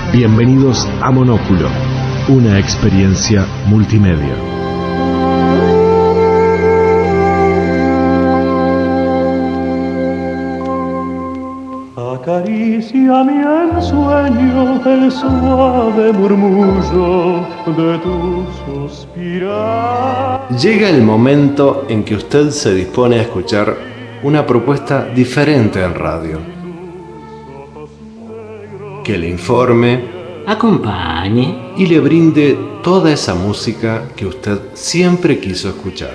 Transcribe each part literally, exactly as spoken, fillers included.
Bienvenidos a Monóculo, una experiencia multimedia. Acaricia mi ensueño el suave murmullo de tu suspirar. Llega el momento en que usted se dispone a escuchar una propuesta diferente en radio. Que le informe, acompañe y le brinde toda esa música que usted siempre quiso escuchar.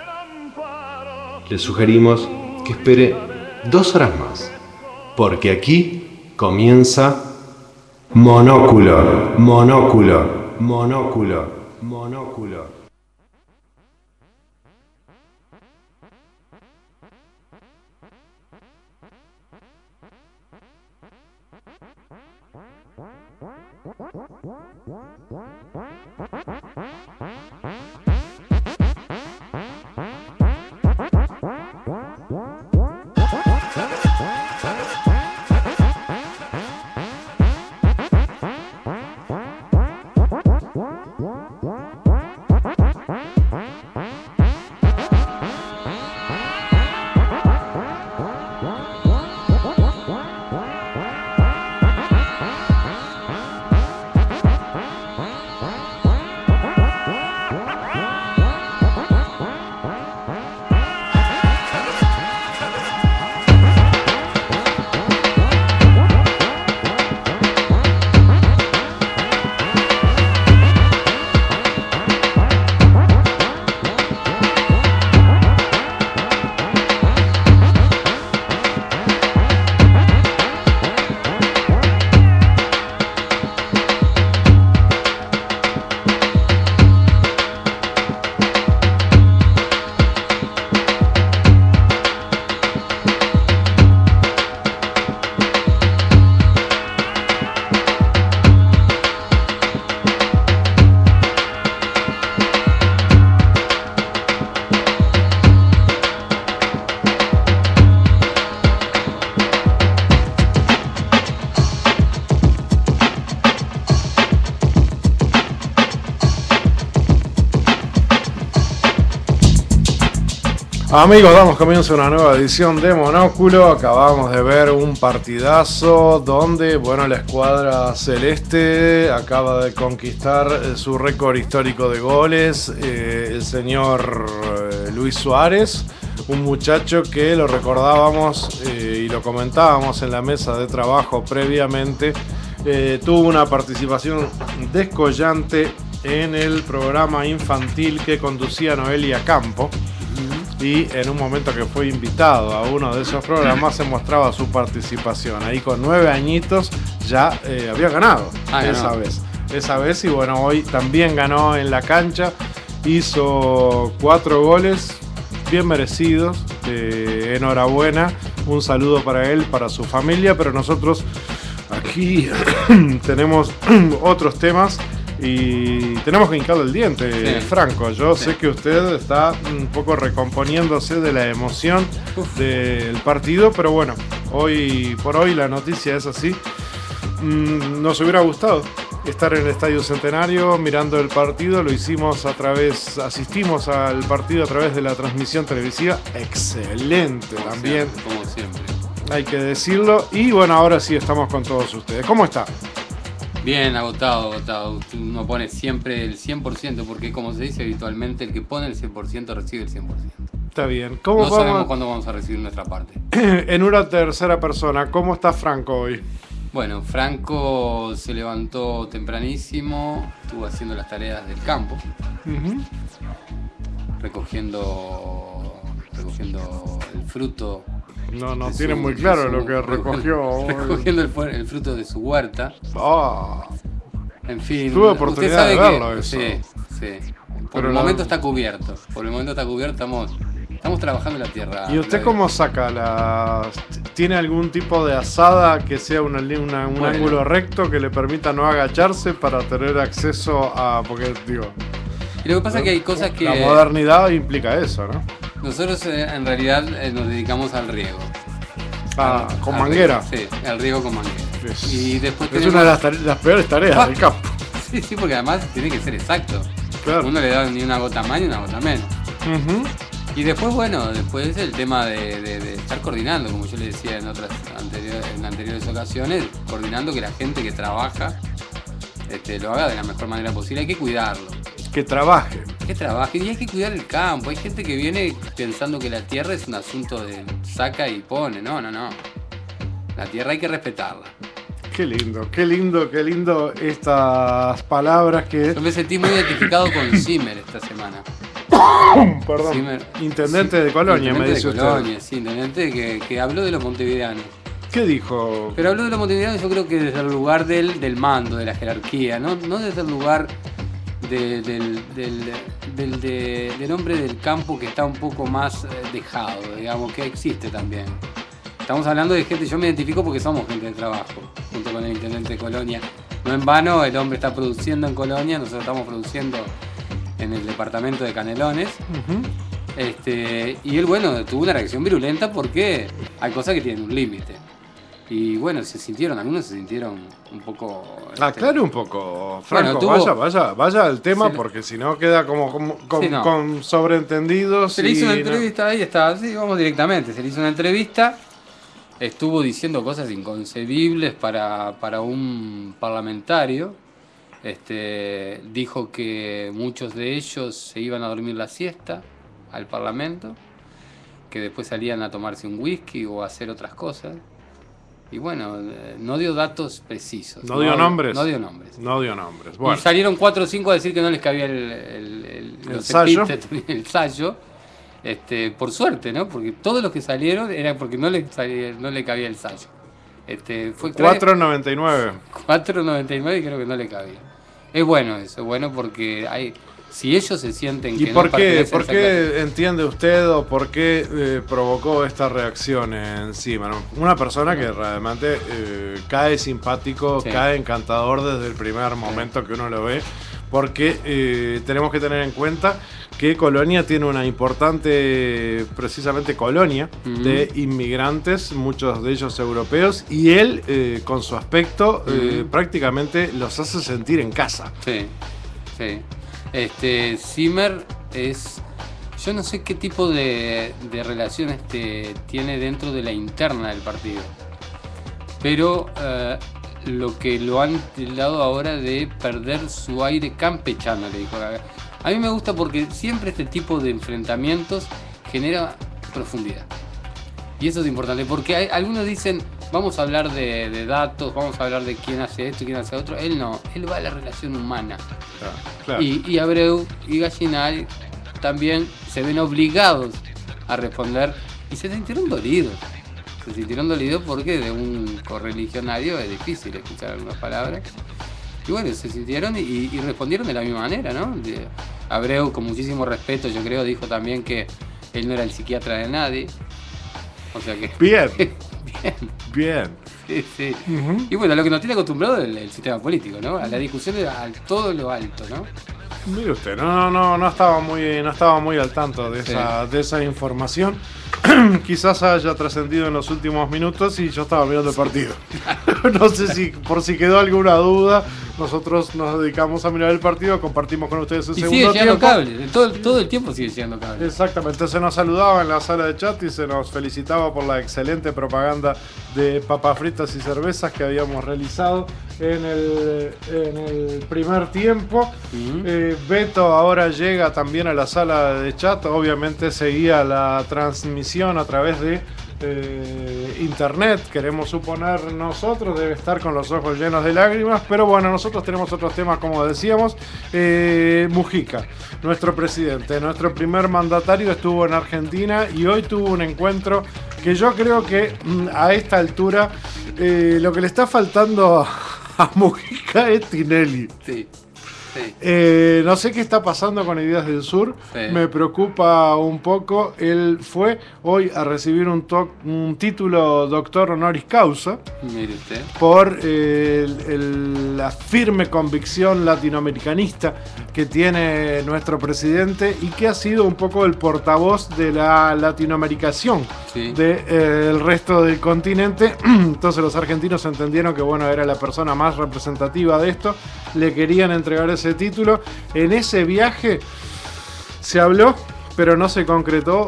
Le sugerimos que espere dos horas más, porque aquí comienza Monóculo, Monóculo, Monóculo, Monóculo. Amigos, damos comienzo a una nueva edición de Monóculo. Acabamos de ver un partidazo donde, bueno, la escuadra celeste acaba de conquistar su récord histórico de goles. Eh, el señor eh, Luis Suárez, un muchacho que lo recordábamos eh, y lo comentábamos en la mesa de trabajo previamente, eh, tuvo una participación descollante en el programa infantil que conducía Noelia Campo. Y en un momento que fue invitado a uno de esos programas se mostraba su participación. Ahí con nueve añitos ya eh, había ganado ah, esa ganó. vez. Esa vez y bueno, hoy también ganó en la cancha. Hizo cuatro goles bien merecidos. Eh, enhorabuena. Un saludo para él, para su familia. Pero nosotros aquí tenemos otros temas. Y tenemos que hincarle el diente, sí. Franco. Yo sí. sé que usted está un poco recomponiéndose de la emoción Uf. del partido, pero bueno, hoy por hoy la noticia es así. Mm, nos hubiera gustado estar en el Estadio Centenario mirando el partido. Lo hicimos a través, asistimos al partido a través de la transmisión televisiva. Excelente como también. Siempre, como siempre. Hay que decirlo. Y bueno, ahora sí estamos con todos ustedes. ¿Cómo está? Bien, agotado, agotado. Uno pone siempre el cien por ciento porque, como se dice habitualmente, el que pone el cien por ciento recibe el cien por ciento. Está bien. ¿Cómo no vamos? sabemos cuándo vamos a recibir nuestra parte. En una tercera persona, ¿cómo está Franco hoy? Bueno, Franco se levantó tempranísimo, estuvo haciendo las tareas del campo, uh-huh. recogiendo, recogiendo el fruto. No, no tiene su, muy claro su, lo que recogió. Recogiendo el, el fruto de su huerta. Oh. En fin. Tuve oportunidad de verlo que, eso. Sí, sí. Por Pero el no. momento está cubierto. Por el momento está cubierto, estamos, estamos trabajando en la tierra. ¿Y usted cómo saca la...? ¿Tiene algún tipo de asada que sea una, una, un bueno. ángulo recto que le permita no agacharse para tener acceso a... Porque, digo... Y lo que pasa es que hay cosas que... La modernidad implica eso, ¿no? Nosotros eh, en realidad eh, nos dedicamos al riego. Ah, al, ¿con al manguera? Riego, sí, al riego con manguera. Es, Y después es tenemos- una de las, tare- las peores tareas Ah. del campo. Sí, sí, porque además tiene que ser exacto. Claro. Uno le da ni una gota más ni una gota menos. Ujú. Y después, bueno, después el tema de, de- de estar coordinando, como yo le decía en otras anteriores, en anteriores ocasiones, coordinando que la gente que trabaja este, lo haga de la mejor manera posible. Hay que cuidarlo, Que trabaje. que trabaje y hay que cuidar el campo. Hay gente que viene pensando que la tierra es un asunto de saca y pone. No, no, no. La tierra hay que respetarla. Qué lindo, qué lindo, qué lindo estas palabras que... Yo me sentí muy identificado con Zimmer esta semana. Perdón. Zimmer. Intendente Sí, de Colonia, intendente me dice de usted. Colonia, sí, intendente que, que habló de los montevideanos. ¿Qué dijo? Pero habló de los montevideanos yo creo que desde el lugar del, del mando, de la jerarquía, no, no desde el lugar de- del, del, del, de- del hombre del campo que está un poco más eh, dejado, digamos, que existe también. Estamos hablando de gente, yo me identifico porque somos gente de trabajo, junto con el intendente de Colonia. No en vano, el hombre está produciendo en Colonia, nosotros estamos produciendo en el departamento de Canelones. Ujú. Este, y él, bueno, tuvo una reacción virulenta porque hay cosas que tienen un límite. Y bueno, se sintieron, algunos se sintieron un poco... este, Aclare un poco, Franco, Bueno, tuvo- vaya, vaya, vaya al tema Se- porque si no queda como, como- con, Sí, no. con sobreentendidos. Se le hizo y una no- entrevista, ahí está, sí, vamos directamente. Se le hizo una entrevista, estuvo diciendo cosas inconcebibles para, para un parlamentario. Este, dijo que muchos de ellos se iban a dormir la siesta al parlamento, que después salían a tomarse un whisky o a hacer otras cosas. Y bueno, eh, no dio datos precisos. ¿No dio nombres? No dio nombres. No dio nombres. Y Bueno, salieron cuatro o cinco a decir que no les cabía el, el, el, El los sallo. epítetos, el sallo. Este, por suerte, ¿no? Porque todos los que salieron era porque no le, salía- no le cabía el sallo. Este, fue cuatro noventa y nueve. cuatro noventa y nueve y creo que no le cabía. Es bueno eso, es bueno porque hay, si ellos se sienten ¿Y que por no qué, pertenecen a por esa clase- qué entiende usted o por qué eh, provocó esta reacción encima? ¿no? Una persona que realmente eh, cae simpático, Sí. cae encantador desde el primer momento que uno lo ve, porque eh, tenemos que tener en cuenta que Colonia tiene una importante, precisamente colonia, Ujú. de inmigrantes, muchos de ellos europeos, y él eh, con su aspecto eh, Ujú. prácticamente los hace sentir en casa. Sí, sí. Este, Zimmer es... Yo no sé qué tipo de, de relación este, tiene dentro de la interna del partido. Pero eh, lo que lo han tildado ahora de perder su aire campechano, le dijo. A mí me gusta porque siempre este tipo de enfrentamientos genera profundidad. Y eso es importante, porque hay- algunos dicen, vamos a hablar de, de datos, vamos a hablar de quién hace esto y quién hace otro. Él no, él va a la relación humana. Claro, claro. Y, y Abreu y Gallinari también se ven obligados a responder y se sintieron dolidos. Se sintieron dolidos porque de un correligionario es difícil escuchar algunas palabras. Y bueno, se sintieron y, y respondieron de la misma manera, ¿no? De- Abreu, con muchísimo respeto, yo creo, dijo también que él no era el psiquiatra de nadie. O sea que... Bien, Bien, bien. sí, sí. Ujú. Y bueno, lo que nos tiene acostumbrado el, el sistema político, ¿no? A la discusión de a todo lo alto, ¿no? Mire usted, no, no, no, no estaba muy, no estaba muy al tanto de esa, de esa información. Quizás haya trascendido en los últimos minutos y yo estaba mirando el partido. No sé si por si quedó alguna duda, nosotros nos dedicamos a mirar el partido, compartimos con ustedes el Y sigue segundo llegando tiempo. cable, todo, todo el tiempo sigue llegando cable. Exactamente, se nos saludaba en la sala de chat y se nos felicitaba por la excelente propaganda de papas fritas y cervezas que habíamos realizado en el, en el primer tiempo. Ujú. Eh, Beto ahora llega también a la sala de chat, obviamente seguía la transmisión a través de eh, internet, queremos suponer nosotros, debe estar con los ojos llenos de lágrimas, pero bueno, nosotros tenemos otros temas, como decíamos. eh, Mujica, nuestro presidente, nuestro primer mandatario, estuvo en Argentina y hoy tuvo un encuentro que yo creo que mm, a esta altura eh, lo que le está faltando a, a Mujica es Tinelli. Sí. Sí. Eh, no sé qué está pasando con Ideas del Sur. Sí. Me preocupa un poco. Él fue hoy a recibir un, to- un título doctor honoris causa Mire usted. por eh, el- el- la firme convicción latinoamericanista que tiene nuestro presidente y que ha sido un poco el portavoz de la latinoamericación Sí. del resto del continente. Entonces los argentinos entendieron que bueno, era la persona más representativa de esto, le querían entregar ese título. En ese viaje se habló, pero no se concretó,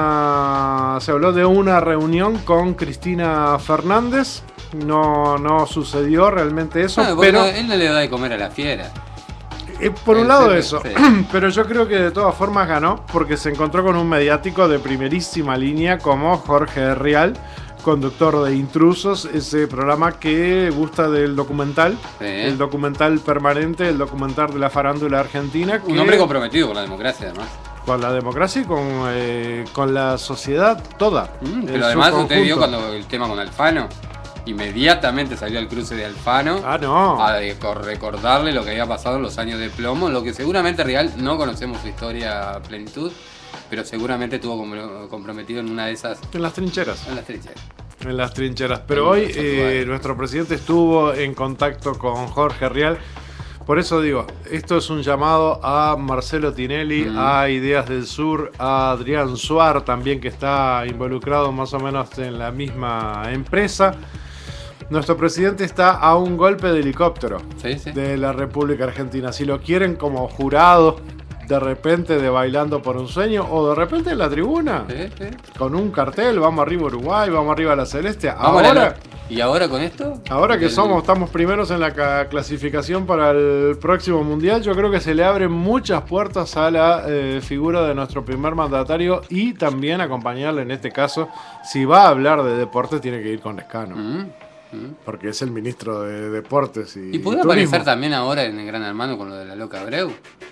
una se habló de una reunión con Cristina Fernández. No, no sucedió realmente eso, No, porque pero no, él no le da de comer a la fiera. eh, por un El lado Pepe, eso, sí. pero yo creo que de todas formas ganó porque se encontró con un mediático de primerísima línea como Jorge Rial, conductor de Intrusos, ese programa que gusta del documental, Sí. el documental permanente, el documental de la farándula argentina. Un que- hombre comprometido con la democracia, además. con la democracia y con, eh, con la sociedad toda. Mm, en pero su además usted vio conjunto. cuando el tema con Alfano, inmediatamente salió el cruce de Alfano Ah, no. a de- cor- recordarle lo que había pasado en los años de plomo, lo que seguramente Real no conocemos su historia a plenitud, pero seguramente estuvo com- comprometido en una de esas, En las trincheras. en las trincheras. En las trincheras. Pero En hoy esos eh, lugares. nuestro presidente estuvo en contacto con Jorge Rial. Por eso digo, esto es un llamado a Marcelo Tinelli, Mm. a Ideas del Sur, a Adrián Suar también, que está involucrado más o menos en la misma empresa. Nuestro presidente está a un golpe de helicóptero Sí, sí. de la República Argentina. Si lo quieren como jurado, de repente de Bailando por un Sueño, o de repente en la tribuna, Sí, sí. con un cartel, vamos arriba Uruguay, vamos arriba a la Celeste. Vamos a la- Ahora... ¿Y ahora con esto? Ahora que El- somos, estamos primeros en la ca- clasificación para el próximo mundial, yo creo que se le abren muchas puertas a la eh, figura de nuestro primer mandatario y también acompañarle en este caso, si va a hablar de deporte, tiene que ir con Lescano, Mm, mm. porque es el ministro de Deportes y, ¿Y podría Turismo. aparecer también ahora en el Gran Hermano con lo de la loca Abreu?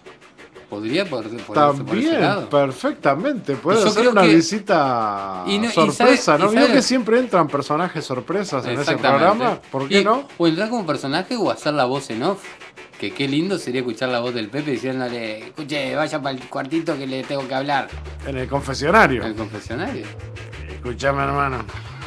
¿Podría por, ponerse por ese También, lado? perfectamente, puede Yo ser creo una que- visita Y no- y sorpresa, sabe- ¿no? y Vio sabe- que siempre entran personajes sorpresas en ese Exactamente. programa, ¿por qué Y- no? O entrar como personaje o hacer la voz en off. Que qué lindo sería escuchar la voz del Pepe diciéndole, escuche, vaya para el cuartito que le tengo que hablar. En el confesionario. En el confesionario. Escuchame, hermano.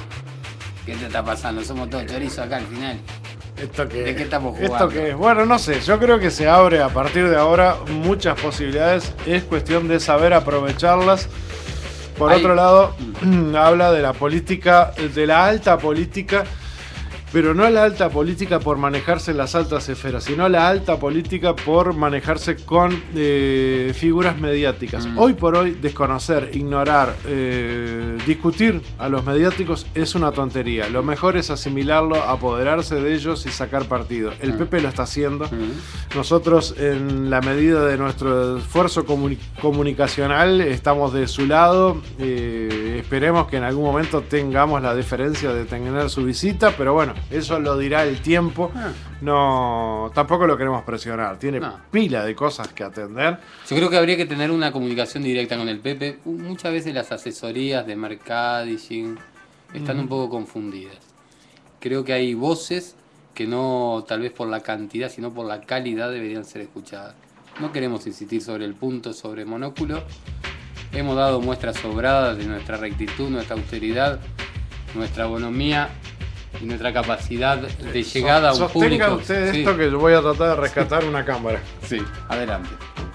¿Qué te está pasando? Somos todos chorizos acá al final. ¿Esto qué, ¿De qué estamos ¿Esto jugando? qué es? Bueno, no sé, yo creo que se abre a partir de ahora muchas posibilidades, es cuestión de saber aprovecharlas. Por Hay- otro lado, habla de la política, de la alta política, pero no la alta política por manejarse en las altas esferas, sino la alta política por manejarse con eh, figuras mediáticas. Mm. Hoy por hoy, desconocer, ignorar, eh, discutir a los mediáticos es una tontería. Lo mejor es asimilarlo, apoderarse de ellos y sacar partido. El Mm. Pepe lo está haciendo. Mm. Nosotros, en la medida de nuestro esfuerzo comuni- comunicacional, estamos de su lado. Eh, esperemos que en algún momento tengamos la deferencia de tener su visita, pero bueno, eso lo dirá el tiempo. Ah. No, tampoco lo queremos presionar. Tiene No. pila de cosas que atender. Yo creo que habría que tener una comunicación directa con el Pepe. Muchas veces las asesorías de mercadising están un poco confundidas. Creo que hay voces que no, tal vez por la cantidad, sino por la calidad deberían ser escuchadas. No queremos insistir sobre el punto, sobre Monóculo. Hemos dado muestras sobradas de nuestra rectitud, nuestra austeridad, nuestra bonomía y nuestra capacidad de llegada a un Sostenga público. usted Sí. esto que yo voy a tratar de rescatar una cámara. Sí, adelante.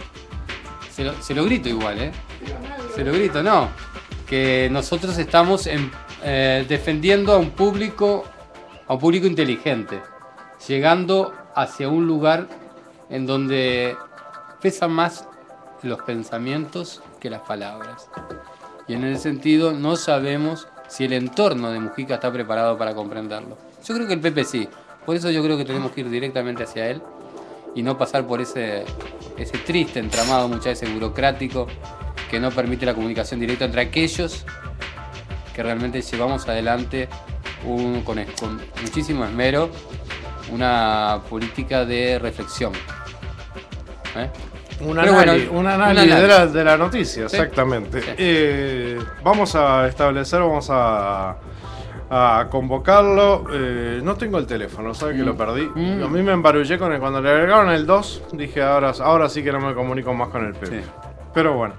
Se lo, se lo grito igual, ¿eh? Se lo grito, no. Que nosotros estamos en, eh, defendiendo a un público, a un público inteligente, llegando hacia un lugar en donde pesan más los pensamientos que las palabras. Y en ese sentido no sabemos si el entorno de Mujica está preparado para comprenderlo. Yo creo que el Pepe sí. Por eso yo creo que tenemos que ir directamente hacia él y no pasar por ese, ese triste entramado muchas veces burocrático que no permite la comunicación directa entre aquellos que realmente llevamos adelante un- con, es- con muchísimo esmero una política de reflexión. ¿Eh? Un Pero análisis, bueno, un un análisis de, análisis. la, de la noticia, Sí. exactamente. Sí. Eh, vamos a establecer, vamos a, a convocarlo. Eh, no tengo el teléfono, ¿sabe que lo perdí? Mm. A mí me embarullé con el, cuando le agregaron el dos, dije ahora, ahora sí que no me comunico más con el Pepe. Sí. Pero bueno.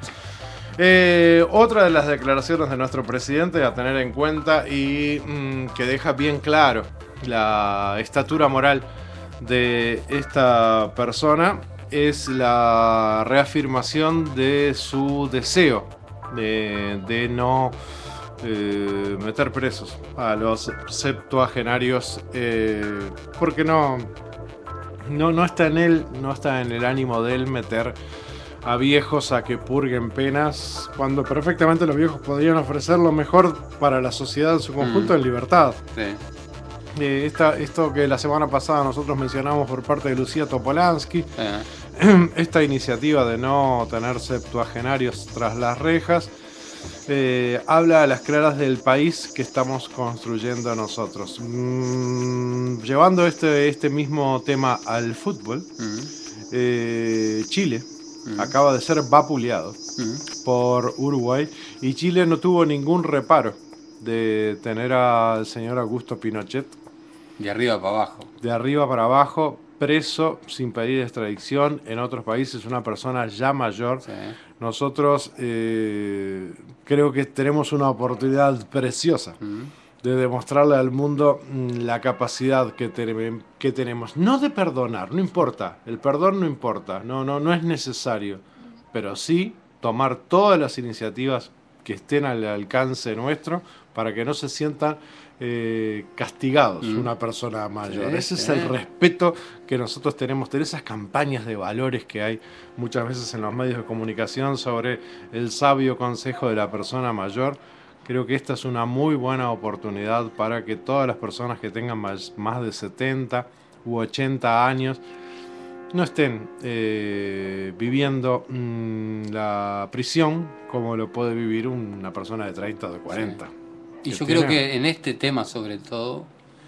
Eh, otra de las declaraciones de nuestro presidente a tener en cuenta y mmm, que deja bien claro la estatura moral de esta persona es la reafirmación de su deseo de, de no eh, meter presos a los septuagenarios, eh, porque no, no, no está en él, no está en el ánimo de él meter a viejos a que purguen penas, cuando perfectamente los viejos podrían ofrecer lo mejor para la sociedad en su conjunto Mm. en libertad. Sí. Eh, esta, esto que la semana pasada nosotros mencionamos por parte de Lucía Topolansky, Eh, esta iniciativa de no tener septuagenarios tras las rejas, eh, habla a las claras del país que estamos construyendo nosotros. Mm, llevando este, este mismo tema al fútbol, mm, eh, Chile Mm. acaba de ser vapuleado mm. por Uruguay y Chile no tuvo ningún reparo de tener al señor Augusto Pinochet De arriba para abajo. de arriba para abajo, preso sin pedir extradición en otros países, una persona ya mayor. Sí. Nosotros eh, creo que tenemos una oportunidad preciosa Mm. de demostrarle al mundo mm, la capacidad que, te- que tenemos. No de perdonar, no importa, el perdón no importa, no, no, no es necesario, pero sí tomar todas las iniciativas que estén al alcance nuestro para que no se sientan eh, castigados Mm. una persona mayor. Sí, Ese es sí. el respeto que nosotros tenemos, tener esas campañas de valores que hay muchas veces en los medios de comunicación sobre el sabio consejo de la persona mayor. Creo que esta es una muy buena oportunidad para que todas las personas que tengan más, más de setenta u ochenta años no estén eh, viviendo mmm, la prisión como lo puede vivir una persona de treinta o de cuarenta. Y que yo tiene- creo que en este tema, sobre todo,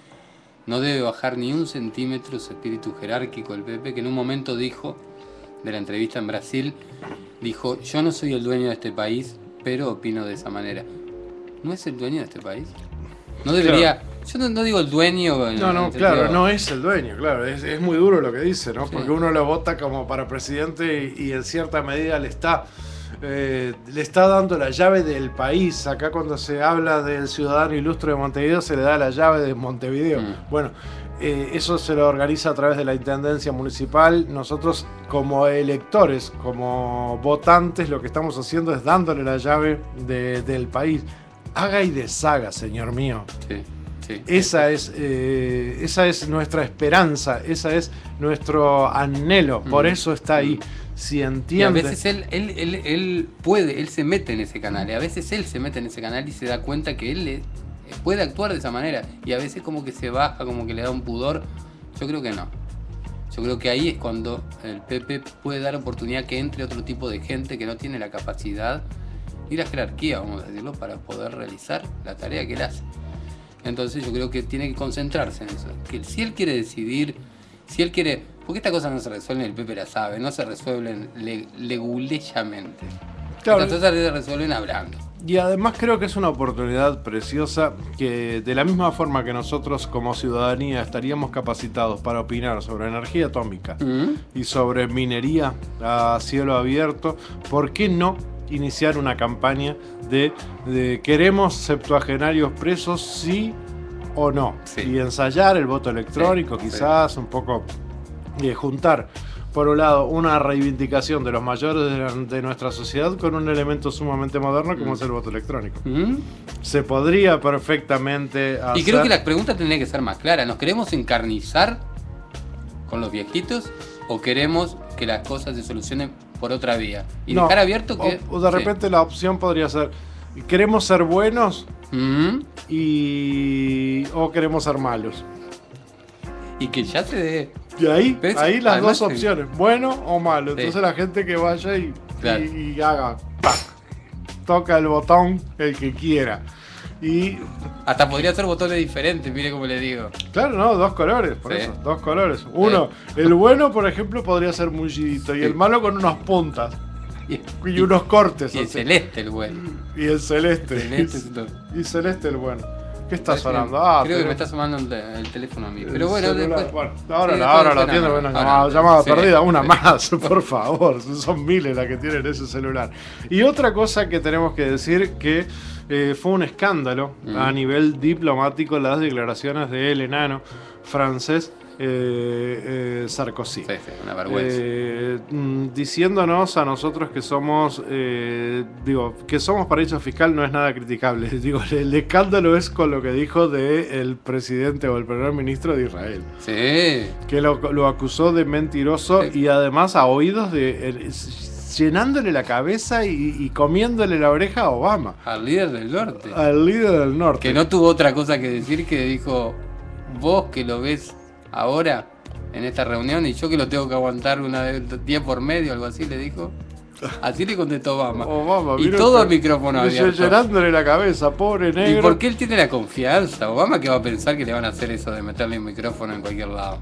no debe bajar ni un centímetro su espíritu jerárquico el Pepe, que en un momento dijo, de la entrevista en Brasil, dijo: yo no soy el dueño de este país, pero opino de esa manera. ¿No es el dueño de este país? No debería... Yo no, no digo el dueño... en No, no, el claro, sentido- no es el dueño, claro, es, es muy duro lo que dice, ¿no? Sí. Porque uno lo vota como para presidente y, y en cierta medida le está, eh, le está dando la llave del país. Acá cuando se habla del ciudadano ilustre de Montevideo se le da la llave de Montevideo. Mm. Bueno, eh, eso se lo organiza a través de la Intendencia Municipal. Nosotros como electores, como votantes, lo que estamos haciendo es dándole la llave de- del país. Haga y deshaga, señor mío. Sí, sí. Esa es, eh, esa es nuestra esperanza, esa es nuestro anhelo, por Mm. eso está ahí. Si Y a entiende, veces él, él, él, él puede, él se mete en ese canal, y a veces él se mete en ese canal y se da cuenta que él le- puede actuar de esa manera, y a veces como que se baja, como que le da un pudor. Yo creo que no. Yo creo que ahí es cuando el Pepe puede dar oportunidad que entre otro tipo de gente que no tiene la capacidad ni la jerarquía, vamos a decirlo, para poder realizar la tarea que él hace. Entonces yo creo que tiene que concentrarse en eso. Que si él quiere decidir, si él quiere... Porque estas cosas no se resuelven, el Pepe la sabe, no se resuelven le, leguleyamente. Claro. Estas cosas se resuelven hablando. y además creo que es una oportunidad preciosa que de la misma forma que nosotros como ciudadanía estaríamos capacitados para opinar sobre energía atómica ¿Mm? y sobre minería a cielo abierto, ¿por qué no iniciar una campaña de, de queremos septuagenarios presos, sí o no? Sí. Y ensayar el voto electrónico, Sí, quizás un poco eh, juntar, por un lado, una reivindicación de los mayores de, la- de nuestra sociedad con un elemento sumamente moderno como Mm. es el voto electrónico. ¿Mm? Se podría perfectamente hacer... Y creo que la pregunta tendría que ser más clara. ¿Nos queremos encarnizar con los viejitos o queremos que las cosas se solucionen por otra vía? Y No, dejar abierto que... O, o de Sí. repente la opción podría ser, queremos ser buenos ¿Mm? y o queremos ser malos. Y que ya se dé... Y ahí, Pero es- ahí las además dos se- opciones, bueno o malo. Sí. Entonces la gente que vaya y, Claro. y, y haga, ¡pac! Toca el botón el que quiera. Y Hasta podría ser botones diferentes, mire cómo le digo. claro, no, dos colores, por Sí. eso, dos colores. Uno, el bueno, por ejemplo, podría ser mullidito y Sí. el malo con unas puntas Y, y unos cortes. y el así. celeste el bueno. Y el celeste. Celeste y, es todo. y celeste el bueno. ¿Qué está Parece sonando? que- Ah, creo que pero- me está sonando el, el teléfono a mí. el Pero bueno, celular. después. Bueno, ahora sí, la, después ahora la suena- atiendo, bueno, ahora- llamada, llamada sí, perdida, una sí. más, por favor. Son miles las que tienen ese celular. Y otra cosa que tenemos que decir que eh, fue un escándalo Mm. a nivel diplomático las declaraciones del enano francés eh, eh, Sarkozy. Sí, sí, una vergüenza. Eh, mm, diciéndonos a nosotros que somos, eh, digo, que somos paraíso fiscal no es nada criticable. Digo, el escándalo es con lo que dijo del presidente o el primer ministro de Israel, Sí. que lo, lo acusó de mentiroso Sí. y además a oídos de el- llenándole la cabeza y, y comiéndole la oreja a Obama, Al líder del norte. al líder del norte. Que no tuvo otra cosa que decir que dijo, vos que lo ves ahora en esta reunión y yo que lo tengo que aguantar una vez, día por medio, algo así, le dijo. Así le contestó Obama. Obama, y mira todo usted, el micrófono abierto. llenándole la cabeza, pobre negro. ¿Y por qué él tiene la confianza? Obama que va a pensar que le van a hacer eso de meterle un micrófono en cualquier lado.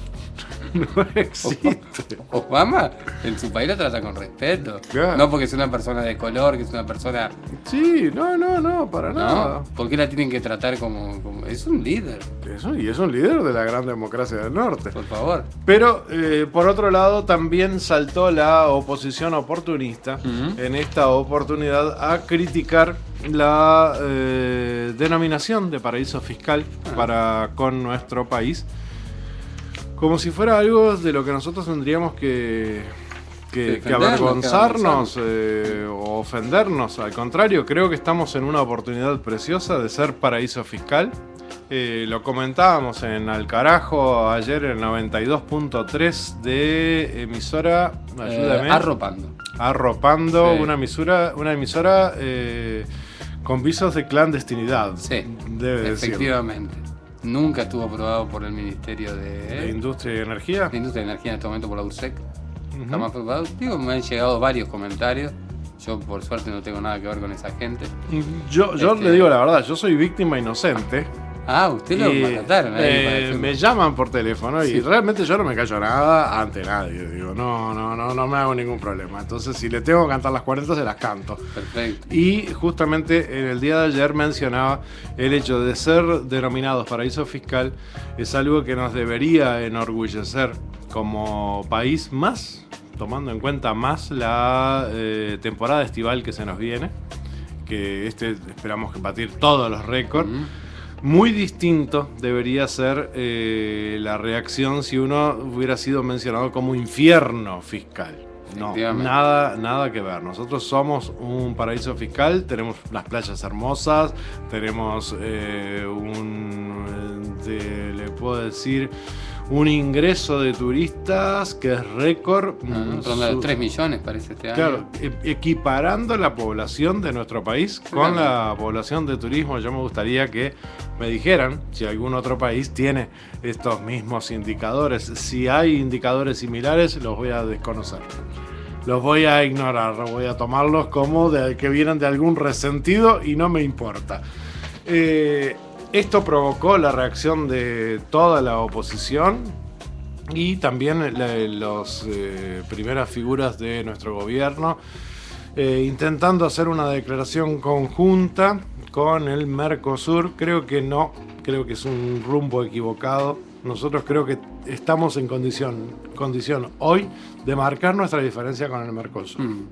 No existe. Obama en su país lo trata con respeto. Claro. No porque es una persona de color, que es una persona... Sí, no, no, no, para nada. No, ¿por qué la tienen que tratar como, como- Es un líder, Eso, y es un líder de la gran democracia del norte. por favor. Pero, eh, por otro lado, también saltó la oposición oportunista Ujú. en esta oportunidad a criticar la eh, denominación de paraíso fiscal Ah. para con nuestro país, como si fuera algo de lo que nosotros tendríamos que, que, que Defendernos, avergonzarnos eh, o ofendernos. Al contrario, creo que estamos en una oportunidad preciosa de ser paraíso fiscal. Eh, lo comentábamos en Al Carajo ayer en noventa y dos punto tres de emisora, ayúdame, Eh, arropando. Arropando, Sí. una emisora, una emisora eh, con visos de clandestinidad, Sí, debe decir, efectivamente. Nunca estuvo aprobado por el Ministerio de, de Industria y Energía. de Industria y Energía en este momento por la URSEC. Ujú. Jamás fue aprobado. Digo, me han llegado varios comentarios. Yo, por suerte, no tengo nada que ver con esa gente. Yo, yo Este- le digo la verdad, yo soy víctima inocente. Ah, usted lo Y, maltrataron ahí. eh, para decirlo. me llaman por teléfono y Sí. realmente yo no me callo nada ante nadie. Digo, no, no, no, no me hago ningún problema. Entonces, si le tengo que cantar las cuarenta, se las canto. Perfecto. Y justamente en el día de ayer mencionaba el hecho de ser denominados paraíso fiscal es algo que nos debería enorgullecer como país, más tomando en cuenta más la eh, temporada estival que se nos viene, que este esperamos que batir todos los récords. Ujú. Muy distinto debería ser eh, la reacción si uno hubiera sido mencionado como infierno fiscal. No, Efectivamente. nada, nada que ver. Nosotros somos un paraíso fiscal, tenemos las playas hermosas, tenemos eh, un, eh, le puedo decir, un ingreso de turistas que es récord. Ah, mm, ronda de su- tres millones parece este año. Claro, e- equiparando la población de nuestro país con la población de turismo, yo me gustaría que me dijeran si algún otro país tiene estos mismos indicadores. Si hay indicadores similares, los voy a desconocer. Los voy a ignorar, voy a tomarlos como de, que vienen de algún resentido y no me importa. Eh, esto provocó la reacción de toda la oposición y también las primeras figuras de nuestro gobierno, eh, intentando hacer una declaración conjunta con el Mercosur. Creo que no, creo que es un rumbo equivocado. Nosotros creo que estamos en condición, condición hoy de marcar nuestra diferencia con el Mercosur. Mm.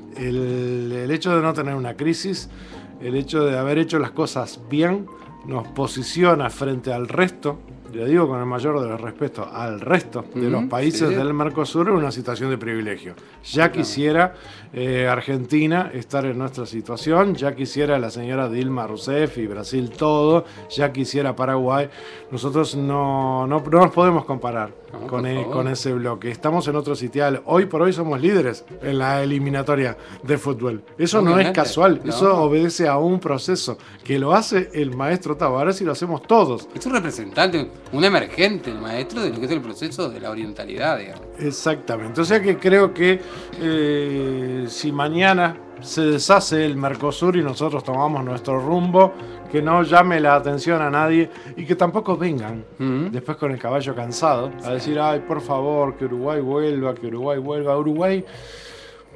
El, el hecho de no tener una crisis, el hecho de haber hecho las cosas bien, nos posiciona frente al resto, le digo con el mayor de los respetos, al resto de Ujú, los países sí. del Mercosur en una situación de privilegio. Ya quisiera eh, Argentina estar en nuestra situación, ya quisiera la señora Dilma Rousseff y Brasil todo, ya quisiera Paraguay. Nosotros no, no, no nos podemos comparar No, con, por e- favor. con ese bloque. Estamos en otro sitial. Hoy por hoy somos líderes en la eliminatoria de fútbol. Eso no es Obviamente, casual, no. eso obedece a un proceso que lo hace el maestro Tavares y lo hacemos todos. Es un representante, un emergente, el maestro de lo que es el proceso de la orientalidad, digamos. Exactamente. O sea que creo que eh, si mañana se deshace el Mercosur y nosotros tomamos nuestro rumbo, que no llame la atención a nadie y que tampoco vengan Ujú. después con el caballo cansado a decir, ay, por favor, que Uruguay vuelva, que Uruguay vuelva. Uruguay,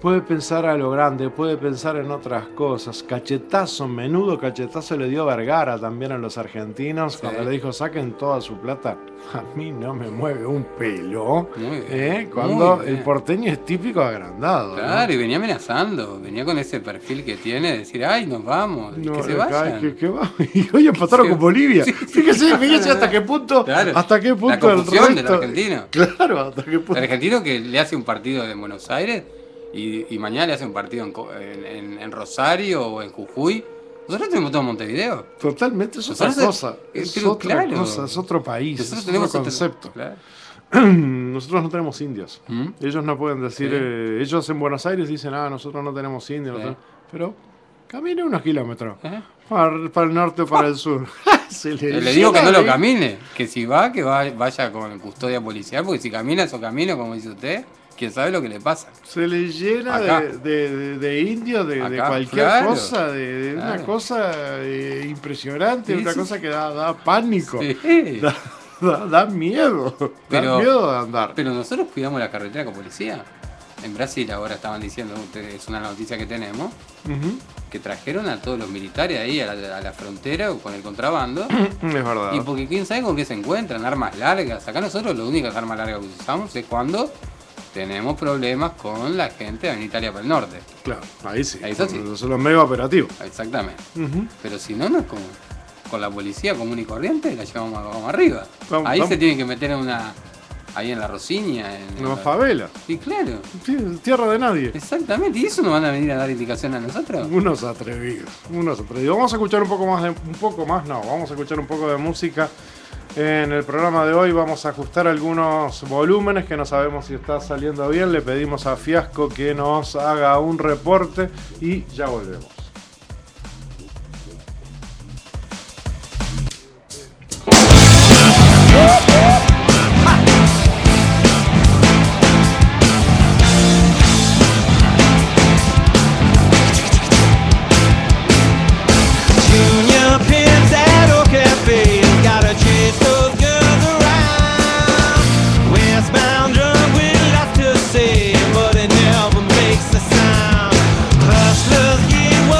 puede pensar a lo grande, puede pensar en otras cosas. Cachetazo, menudo cachetazo le dio Vergara también a los argentinos, sí, cuando le dijo saquen toda su plata. A mí no me mueve un pelo, ¿eh? Cuando el porteño es típico agrandado. Claro, ¿no? Y venía amenazando, venía con ese perfil que tiene, de decir, ay, nos vamos, no, que se vayan. Que, que va. Y hoy empataron con Bolivia. Sí, sí. Fíjese, fíjese hasta qué punto, claro, hasta qué punto la confusión el resto... del argentino. Claro, hasta qué punto. El argentino que le hace un partido en Buenos Aires y, y mañana le hace un partido en, en, en Rosario o en Jujuy. Nosotros tenemos todo Montevideo. Totalmente, es otra Nosotros, cosa. Es pero, otra claro, cosa, es otro país, nosotros es tenemos otro concepto. Otro, claro. Nosotros no tenemos indios. ¿Mm? Ellos no pueden decir, sí. eh, ellos en Buenos Aires dicen, ah, nosotros no tenemos indios. Sí. No tenemos... Pero camine unos kilómetros. ¿Eh? Para, para el norte o para el sur. Se le, le digo que no lo camine, que si va, que va, vaya con custodia policial, porque si camina esos caminos, como dice usted, quién sabe lo que le pasa. Se le llena de, de, de, de indios, de, de cualquier claro, cosa, de, de claro. una cosa eh, impresionante, sí, una sí. cosa que da, da pánico, sí. da, da, da miedo, pero, da miedo de andar. Pero nosotros cuidamos la carretera con policía. En Brasil ahora estaban diciendo, es una noticia que tenemos, uh-huh. que trajeron a todos los militares ahí a la, a la frontera con el contrabando. Es verdad. Y porque quién sabe con qué se encuentran, armas largas. Acá nosotros las únicas armas largas que usamos es cuando tenemos problemas con la gente en Italia para el norte. Claro, ahí sí. Eso sí. Son los mega operativos. Exactamente. Uh-huh. Pero si no, no es como con la policía común y corriente, la llevamos vamos arriba. Vamos, ahí vamos. Se tienen que meter en una... Ahí en la Rosiña. En, en una favela. Sí, claro. Sí, tierra de nadie. Exactamente. ¿Y eso nos van a venir a dar indicación a nosotros? Unos atrevidos. Unos atrevidos. Vamos a escuchar un poco más de... Un poco más, no. Vamos a escuchar un poco de música. En el programa de hoy vamos a ajustar algunos volúmenes que no sabemos si está saliendo bien. Le pedimos a Fiasco que nos haga un reporte y ya volvemos. But it never makes a sound. Hustlers get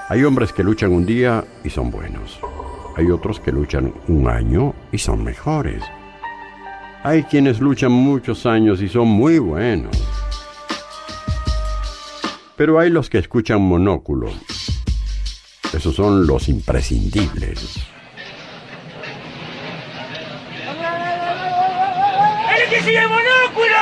Hay hombres que luchan un día y son buenos. Hay otros que luchan un año y son mejores. Hay quienes luchan muchos años y son muy buenos. Pero hay los que escuchan Monóculo. Esos son los imprescindibles. ¡El que sigue Monóculo!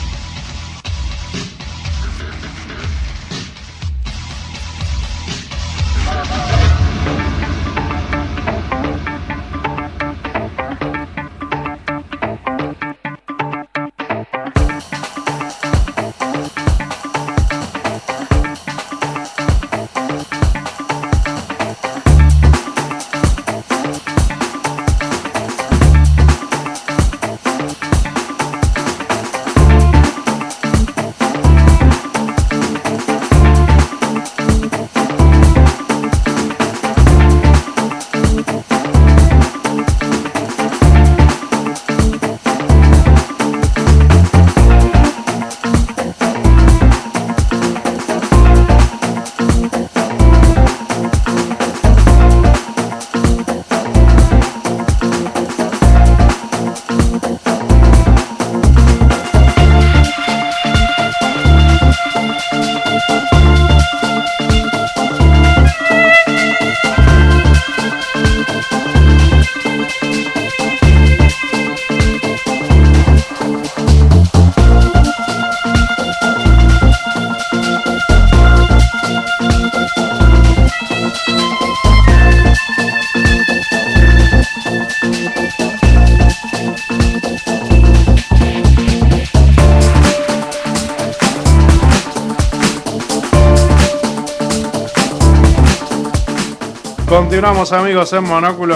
Continuamos, amigos, en Monóculo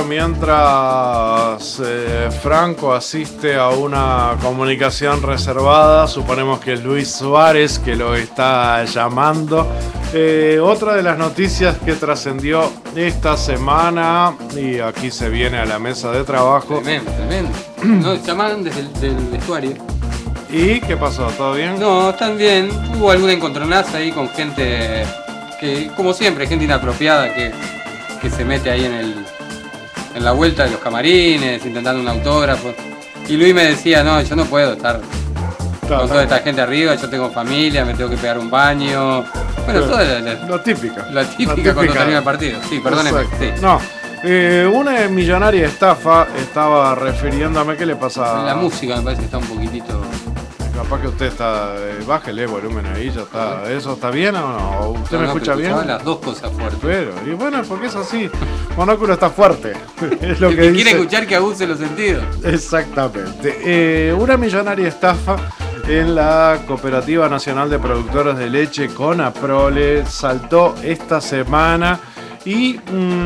mientras eh, Franco asiste a una comunicación reservada. Suponemos que es Luis Suárez que lo está llamando. Eh, otra de las noticias que trascendió esta semana, y aquí se viene a la mesa de trabajo. Tremendo, tremendo. No, llamaron desde el del vestuario. ¿Y qué pasó? ¿Todo bien? No, están bien. Hubo alguna encontronaza ahí con gente que, como siempre, gente inapropiada que, que se mete ahí en el en la vuelta de los camarines, intentando un autógrafo. Y Luis me decía, no, yo no puedo estar claro, con toda esta gente arriba, yo tengo familia, me tengo que pegar un baño. Bueno, todo la, la, lo típico. La típica, la típica cuando termina el partido. Sí, perdóneme. Sí. No. Eh, una millonaria estafa, estaba refiriéndome, ¿qué le pasa? La música me parece que está un poquitito... Capaz que usted está, eh, bájele volumen ahí, ya está. ¿Eso está bien o no? ¿Usted no, me no, escucha bien? Las dos cosas fuertes. Pero, y bueno, porque es así. Monóculo está fuerte. Es lo El que, que dice. quiere escuchar que abuse los sentidos. Exactamente. Eh, una millonaria estafa en la Cooperativa Nacional de Productores de Leche, CONAPROLE, saltó esta semana y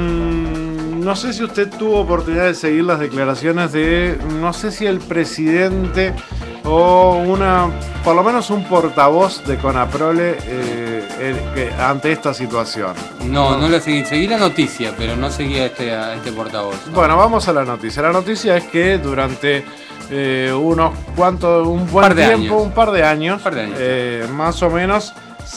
mmm, no sé si usted tuvo oportunidad de seguir las declaraciones de, no sé si el presidente o una, por lo menos un portavoz de CONAPROLE eh, el, que, ante esta situación. No, no, no la seguí. Seguí la noticia, pero no seguí a este, a este portavoz. ¿No? Bueno, vamos a la noticia. La noticia es que durante eh, unos cuantos, un buen par de tiempo, años. un par de años, Un par de años eh, más o menos,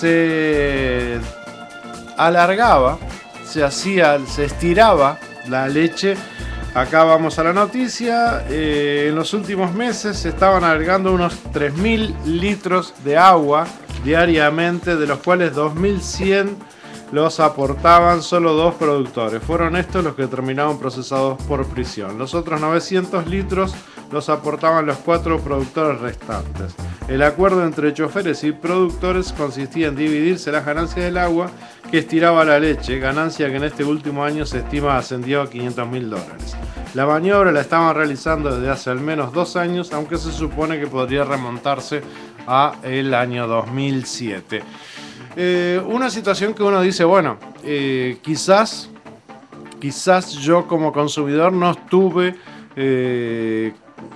se alargaba, se hacía, se estiraba la leche. Acá vamos a la noticia. Eh, en los últimos meses se estaban alargando unos tres mil litros de agua diariamente, de los cuales dos mil cien los aportaban solo dos productores. Fueron estos los que terminaron procesados por prisión. Los otros novecientos litros los aportaban los cuatro productores restantes. El acuerdo entre choferes y productores consistía en dividirse las ganancias del agua que estiraba la leche, ganancia que en este último año se estima ascendió a quinientos mil dólares. La maniobra la estaban realizando desde hace al menos dos años, aunque se supone que podría remontarse a el año dos mil siete. Eh, una situación que uno dice, bueno, eh, quizás, quizás yo como consumidor no estuve eh,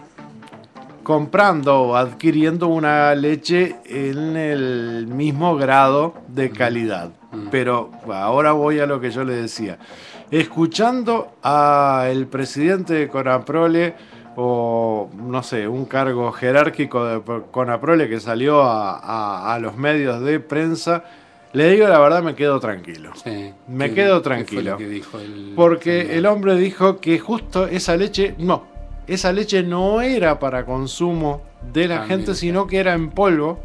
comprando o adquiriendo una leche en el mismo grado de calidad. Pero ahora voy a lo que yo le decía. Escuchando al presidente de CONAPROLE, o no sé, un cargo jerárquico de CONAPROLE que salió a, a, a los medios de prensa, le digo la verdad, me quedo tranquilo. Sí. Me ¿Qué- quedo qué fue tranquilo. lo que dijo el- Porque el hombre dijo que justo esa leche, no, esa leche no era para consumo de la También. gente, sino que era en polvo.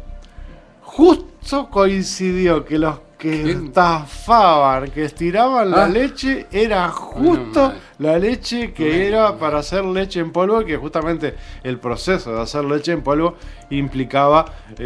Justo coincidió que los que Bien. estafaban, que estiraban la Ah. leche, era justo Bueno, mal. la leche que Bueno, era mal. para hacer leche en polvo, y que justamente el proceso de hacer leche en polvo implicaba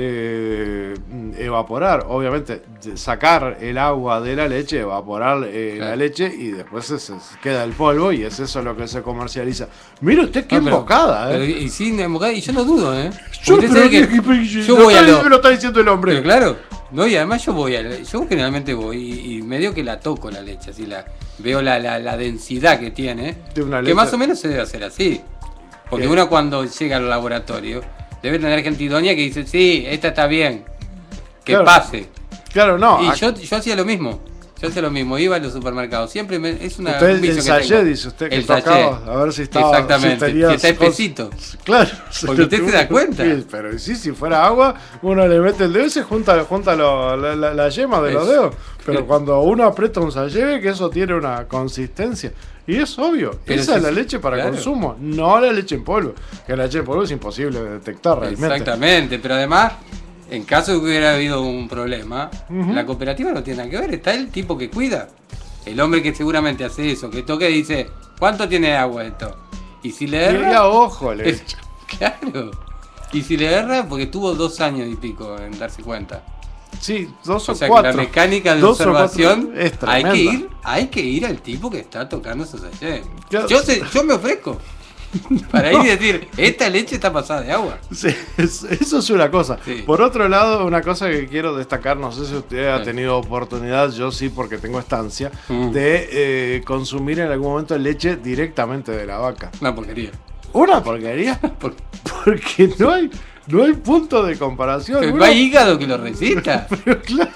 eh, evaporar, obviamente, de- sacar el agua de la leche, evaporar eh, Claro. la leche, y después se, se queda el polvo, y es eso lo que se comercializa. Mire usted qué No, pero- embocada, pero- ¿eh? y sí, una embocada, y yo no dudo, ¿eh? Yo, Porque usted pero sabe que que- que- yo lo voy a está- lo- me lo está diciendo el hombre. Pero claro, no, y además yo voy a la- yo generalmente voy y, y medio que la toco la leche, así la veo la, la, la densidad que tiene, De una que leche. más o menos se debe hacer así. Porque ¿Qué? uno cuando llega al laboratorio debe tener gente idónea que dice, sí, esta está bien, que Claro. pase. Claro, no. Y ac- yo, yo hacía lo mismo. Yo hacía lo mismo, iba a los supermercados. Siempre me- es una. Usted un vicio el que sachet, tengo. dice usted, que El tocaba, sachet. a ver si estaba. Exactamente, si tenía que está cosas- espesito. Claro. Porque usted se da cuenta. Sí, pero sí, si fuera agua, uno le mete el dedo y se junta, junta lo- la, la- la yema de los Es- dedos. Pero Sí. cuando uno aprieta un sachet, ve que eso tiene una consistencia. Y es obvio, Pero esa sí, es la sí, leche para claro. consumo, no la leche en polvo. Que la leche en polvo es imposible de detectar realmente. Exactamente, pero además, en caso de que hubiera habido un problema, Ujú. la cooperativa no tiene nada que ver. Está el tipo que cuida. El hombre que seguramente hace eso, que toca y dice, ¿cuánto tiene de agua esto? Y si le Y erra. a ojo le es- Claro. Y si le erra, porque tuvo dos años y pico en darse cuenta. Sí, dos O o sea cuatro. que la mecánica de Dos o cuatro observación es hay que tremenda. ir, hay que ir al tipo que está tocando esos sachets. Claro. Yo sé- yo me ofrezco para ir y decir, esta leche está pasada de agua. Sí, es- eso es una cosa. Sí. Por otro lado, una cosa que quiero destacar, no sé si usted ha Sí. tenido oportunidad, yo sí porque tengo estancia, Mm. de eh, consumir en algún momento leche directamente de la vaca. Una porquería. Una porquería, Por- porque no hay, no hay punto de comparación. Pero Uno- no hay hígado que lo resista. Pero claro.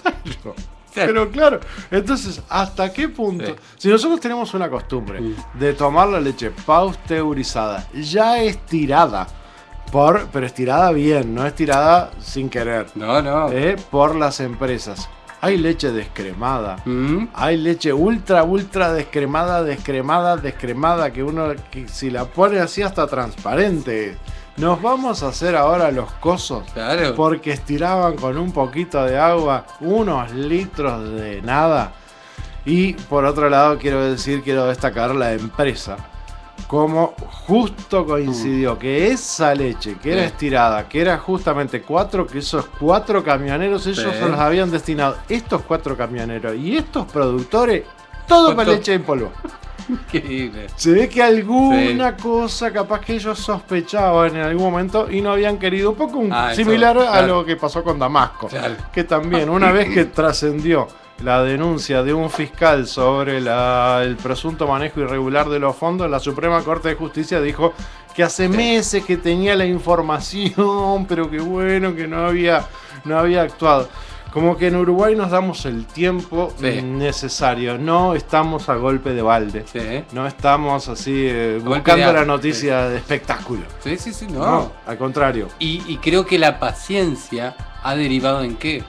Pero claro, entonces, ¿hasta qué punto? Sí. Si nosotros tenemos una costumbre Mm. de tomar la leche pasteurizada, ya estirada, por, pero estirada bien, no estirada sin querer, No, no. eh, por las empresas. Hay leche descremada, Mm. hay leche ultra, ultra descremada, descremada, descremada, que uno, que si la pone así hasta transparente. Nos vamos a hacer ahora los cosos. Claro. Porque estiraban con un poquito de agua unos litros de nada. Y por otro lado quiero decir, quiero destacar la empresa. Como justo coincidió que esa leche que era Sí. estirada, que era justamente cuatro, que esos cuatro camioneros, ellos Sí. se los habían destinado, estos cuatro camioneros y estos productores, todo para ¿Cuánto? leche en polvo. Increíble. Se ve que alguna cosa capaz que ellos sospechaban en algún momento y no habían querido, un poco un- Ah, eso, similar a claro. lo que pasó con Damasco. Claro. Que también, una vez que trascendió la denuncia de un fiscal sobre la- el presunto manejo irregular de los fondos, la Suprema Corte de Justicia dijo que hace meses que tenía la información, pero que bueno, que no había, no había actuado. Como que en Uruguay nos damos el tiempo Sí. necesario, no estamos a golpe de balde. Sí. No estamos así eh, Golpe buscando de la agua, noticia de espectáculo. Sí, sí, sí, No, no. al contrario. Y, y creo que la paciencia ha derivado en qué?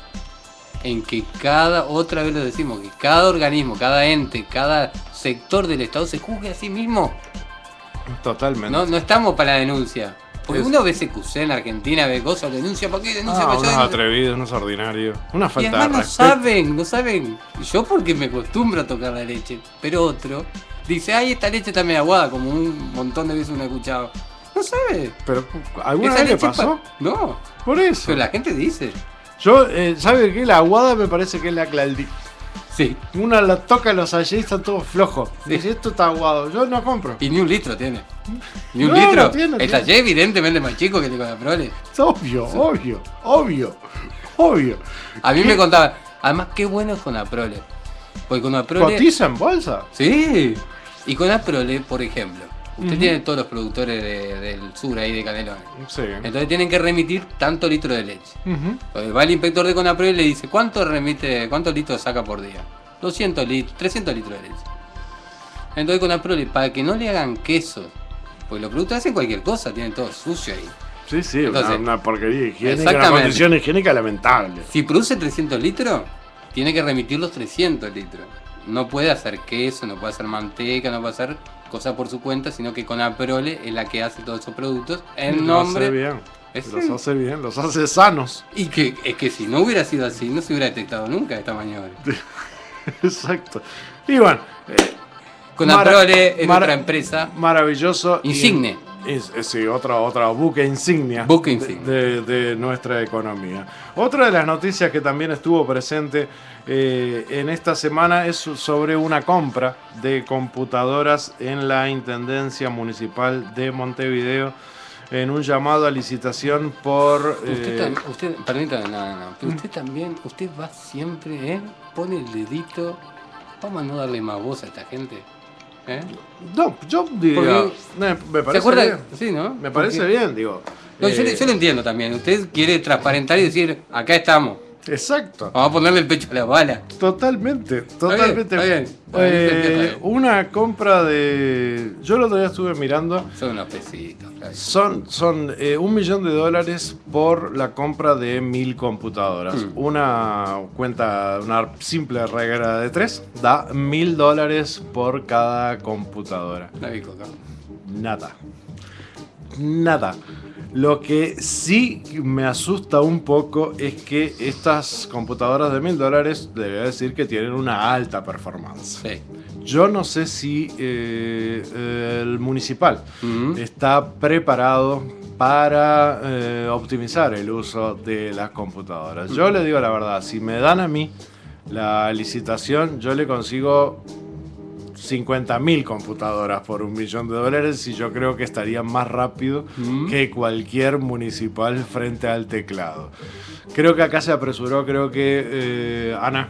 En que cada, otra vez lo decimos, que cada organismo, cada ente, cada sector del Estado se juzgue a sí mismo. Totalmente. No, no estamos para la denuncia. Porque Es- uno ve C Q C en Argentina, ve cosas, denuncia para qué, denuncia Ah, para unos allá. atrevidos, unos ordinarios. Una Y falta de además no respeto. saben, no saben. Yo porque me acostumbro a tocar la leche, pero otro dice, ay, esta leche está medio aguada, como un montón de veces uno ha escuchado. No sabe. Pero, ¿alguna Esa vez le leche pasó? pa- No, Por eso. pero la gente dice. Yo, eh, ¿sabe qué? La aguada me parece que es la Claldí. Sí. Una la toca los sachets y están todos flojos. Sí. Dice, esto está aguado. Yo no compro. Y ni un litro tiene. Ni un No, litro. no tiene, el tiene. taller evidentemente más chico que el de Conaprole. Es obvio, obvio, obvio, obvio. A mí me contaba, además qué bueno es Conaprole. Porque Conaprole... ¿Cotiza en bolsa? Sí. Y Conaprole, por ejemplo, usted Ujú. tiene todos los productores de- del sur ahí de Canelones. Sí. Entonces tienen que remitir tanto litro de leche. Ujú. Entonces va el inspector de Conaprole y le dice, ¿cuánto remite, cuántos litros saca por día? doscientos litros, trescientos litros de leche. Entonces Conaprole, para que no le hagan queso, porque los productos hacen cualquier cosa, tienen todo sucio ahí. Sí, sí, Entonces, una, una porquería higiénica, una exactamente. condición higiénica lamentable. Si produce trescientos litros, tiene que remitir los trescientos litros. No puede hacer queso, no puede hacer manteca, no puede hacer cosas por su cuenta, sino que con Aprole es la que hace todos esos productos en nombre. Lo hace bien, ¿Es los sí? hace bien, los hace sanos. Y que es que si no hubiera sido así, no se hubiera detectado nunca esta maniobra. Exacto. Y bueno, eh, Con mara- Aprole es mara- otra empresa maravilloso. y- insigne. Es, es, sí, otra, otra buque insignia, Buque insignia. De, de nuestra economía. Otra de las noticias que también estuvo presente eh, en esta semana es sobre una compra de computadoras en la Intendencia Municipal de Montevideo en un llamado a licitación por... Usted, eh, tam- usted permítame, no, no, no, pero usted también, usted va siempre, ¿eh? Pone el dedito, vamos a no darle más voz a esta gente. ¿Eh? no, yo diría... Porque- me, me ¿Se parece acuerda? bien. Sí, ¿no? Me parece Porque- bien, digo. No, yo, Eh, yo lo entiendo también. Usted quiere transparentar y decir, acá estamos. Exacto. Vamos a ponerle el pecho a la bala. Totalmente, totalmente. está bien. Está bien, Eh, está bien. una compra de... Yo el otro día estuve mirando, Son unos pesitos. claro. son, son eh, un millón de dólares por la compra de mil computadoras. Mm. Una cuenta, una simple regla de tres, da mil dólares por cada computadora. La vi coca. Nada. Nada. Lo que sí me asusta un poco es que estas computadoras de mil dólares, debería decir que tienen una alta performance. Sí. Yo no sé si eh, el municipal Mm. está preparado para eh, optimizar el uso de las computadoras. Yo le digo la verdad, si me dan a mí la licitación, yo le consigo cincuenta mil computadoras por un millón de dólares y yo creo que estaría más rápido Mm. que cualquier municipal frente al teclado. Creo que acá se apresuró, creo que eh, Ana.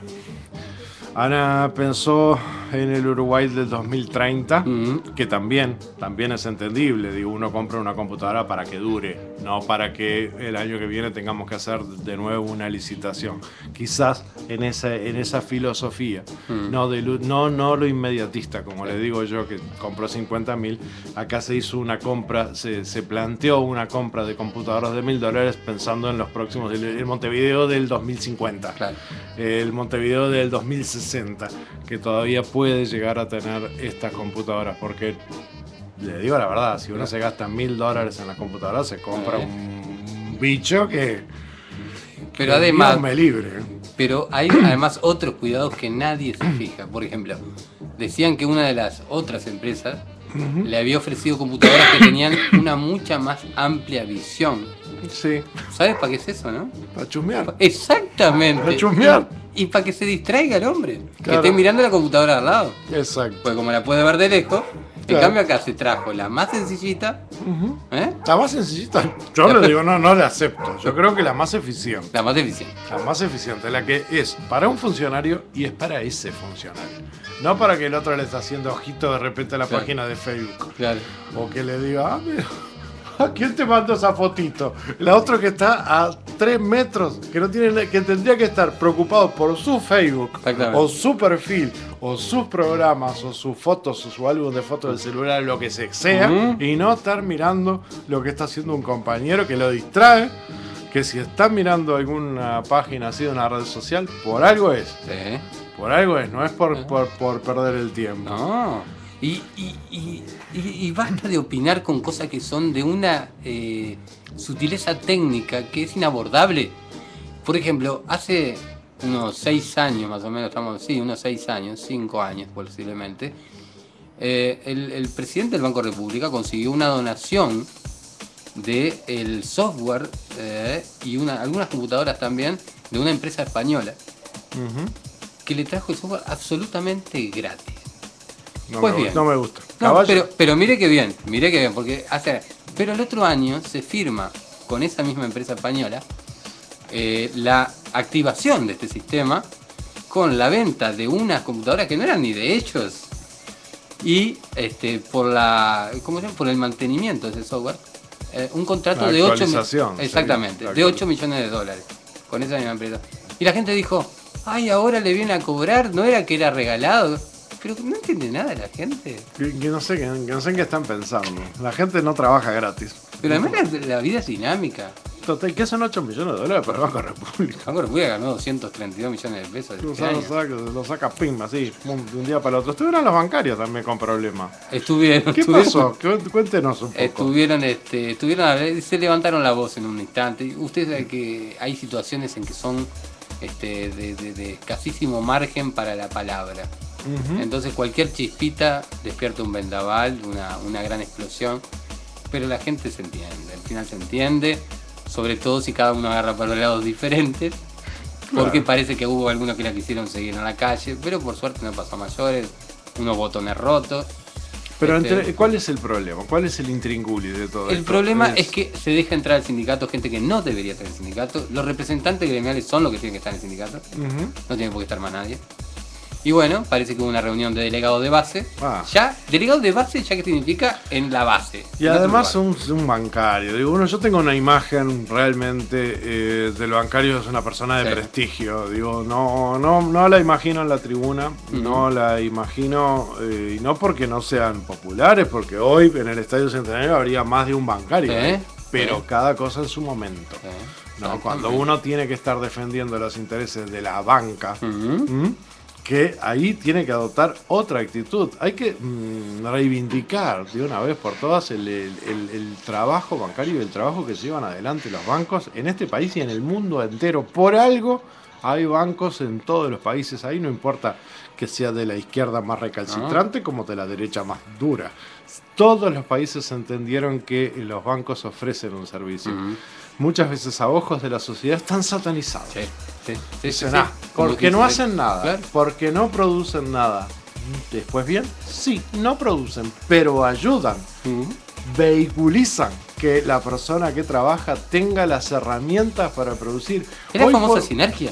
Ana pensó en el Uruguay del dos mil treinta, Mm. que también, también es entendible. Digo, uno compra una computadora para que dure, no para que el año que viene tengamos que hacer de nuevo una licitación. Quizás en esa, en esa filosofía, Mm. no, de, lu- no, no lo inmediatista, como le digo yo, que compró cincuenta mil. Acá se hizo una compra, se, se planteó una compra de computadoras de mil dólares pensando en los próximos, el, el Montevideo del dos mil cincuenta. Claro. El Montevideo del dos mil sesenta, que todavía puede llegar a tener estas computadoras, porque le digo la verdad, si uno se gasta mil dólares en las computadoras, se compra Eh. un bicho que... Pero que además, Dios me libre. pero hay además otros cuidados que nadie se fija. Por ejemplo, decían que una de las otras empresas le había ofrecido computadoras que tenían una mucha más amplia visión. Sí, ¿Sabes para qué es eso, no? para chusmear. Exactamente. Para chusmear. Y, y para que se distraiga el hombre. Que Claro. esté mirando la computadora al lado. Exacto. Pues como la puede ver de lejos. En Claro. cambio acá se trajo la más sencillita. ¿eh? La más sencillita, yo le digo, no, no le acepto. Yo creo que la más eficiente. La más eficiente. La más eficiente, la que es para un funcionario y es para ese funcionario. No para que el otro le está haciendo ojito de repente a la Claro. página de Facebook. Claro. O que le diga, ah, mira, ¿a quién te mandó esa fotito? La otra que está a tres metros, que no tiene na- que tendría que estar preocupado por su Facebook, Exactamente. o su perfil, o sus programas, o sus fotos, o su álbum de fotos del celular, lo que se- sea, Ujú. y no estar mirando lo que está haciendo un compañero que lo distrae. Que si está mirando alguna página así de una red social, por algo es. Sí. Por algo es, no es por, por, por perder el tiempo. No. Y, y, y, y- y basta de opinar con cosas que son de una eh, sutileza técnica que es inabordable. Por ejemplo, hace unos seis años más o menos, estamos, sí, unos seis años, cinco años posiblemente, eh, el, el presidente del Banco República consiguió una donación del software eh, y una, algunas computadoras también de una empresa española Ujú. que le trajo el software absolutamente gratis. No, Pues me, bien. no me gusta. No, Caballo. pero, pero mire que bien, mire que bien, porque hace. Pero el otro año se firma con esa misma empresa española eh, la activación de este sistema con la venta de unas computadoras que no eran ni de ellos y este por la ¿cómo se llama? Por el mantenimiento de ese software eh, un contrato La de ocho actualización, exactamente sí, de ocho millones de dólares con esa misma empresa y la gente dijo ay ahora le viene a cobrar no era que era regalado. Pero no entiende nada la gente. Que, que no sé, que, que no sé en qué están pensando. La gente no trabaja gratis. Pero además la, la vida es dinámica. Total, ¿qué son ocho millones de dólares para el Banco República? Banco República ganó doscientos treinta y dos millones de pesos. Lo Este saca, año. saca- lo saca pim, así, un- de un día para el otro. Estuvieron los bancarios también con problemas. Estuvieron, ¿Qué estuvieron- pasó? Cu- Cuéntenos un poco. Estuvieron, este, estuvieron, a ver, se levantaron la voz en un instante. Usted sabe que hay situaciones en que son este, de, de- de escasísimo margen para la palabra. Ujú. Entonces cualquier chispita despierta un vendaval, una, una gran explosión. Pero la gente se entiende, al final se entiende, sobre todo si cada uno agarra para los lados diferentes. Porque Claro. parece que hubo algunos que la quisieron seguir en la calle, pero por suerte no pasó a mayores, unos botones rotos. Pero Este, entre- ¿cuál es el problema? ¿Cuál es el intríngulis de todo El esto? problema es que se deja entrar al sindicato gente que no debería estar en el sindicato. Los representantes gremiales son los que tienen que estar en el sindicato. Ujú. No tiene por qué estar más nadie. Y bueno, parece que hubo una reunión de delegados de base. Ah. Ya, delegados de base ya que significa en la base. Y en otro además lugar. un, un bancario. Digo, uno, yo tengo una imagen realmente eh, del bancario, es una persona de Sí. prestigio. Digo, no, no, no la imagino en la tribuna, Ujú. no la imagino, eh, y no porque no sean populares, porque hoy en el Estadio Centenario habría más de un bancario. Sí, ¿eh? Pero sí. cada cosa en su momento. Sí, No, exactamente. cuando uno tiene que estar defendiendo los intereses de la banca, Ujú. ¿m? que ahí tiene que adoptar otra actitud. Hay que mm, reivindicar de una vez por todas el, el- el- el trabajo bancario y el trabajo que llevan adelante los bancos en este país y en el mundo entero. Por algo hay bancos en todos los países. Ahí no importa que sea de la izquierda más recalcitrante como de la derecha más dura. Todos los países entendieron que los bancos ofrecen un servicio. Ujú. Muchas veces a ojos de la sociedad están satanizados. Sí, sí, sí, sí, Dicen, sí. ah, Como porque que no se- hacen nada, Claro. porque no producen nada. Después bien, sí, no producen, pero ayudan, Ujú. vehiculizan que la persona que trabaja tenga las herramientas para producir. Es la Hoy famosa por, sinergia.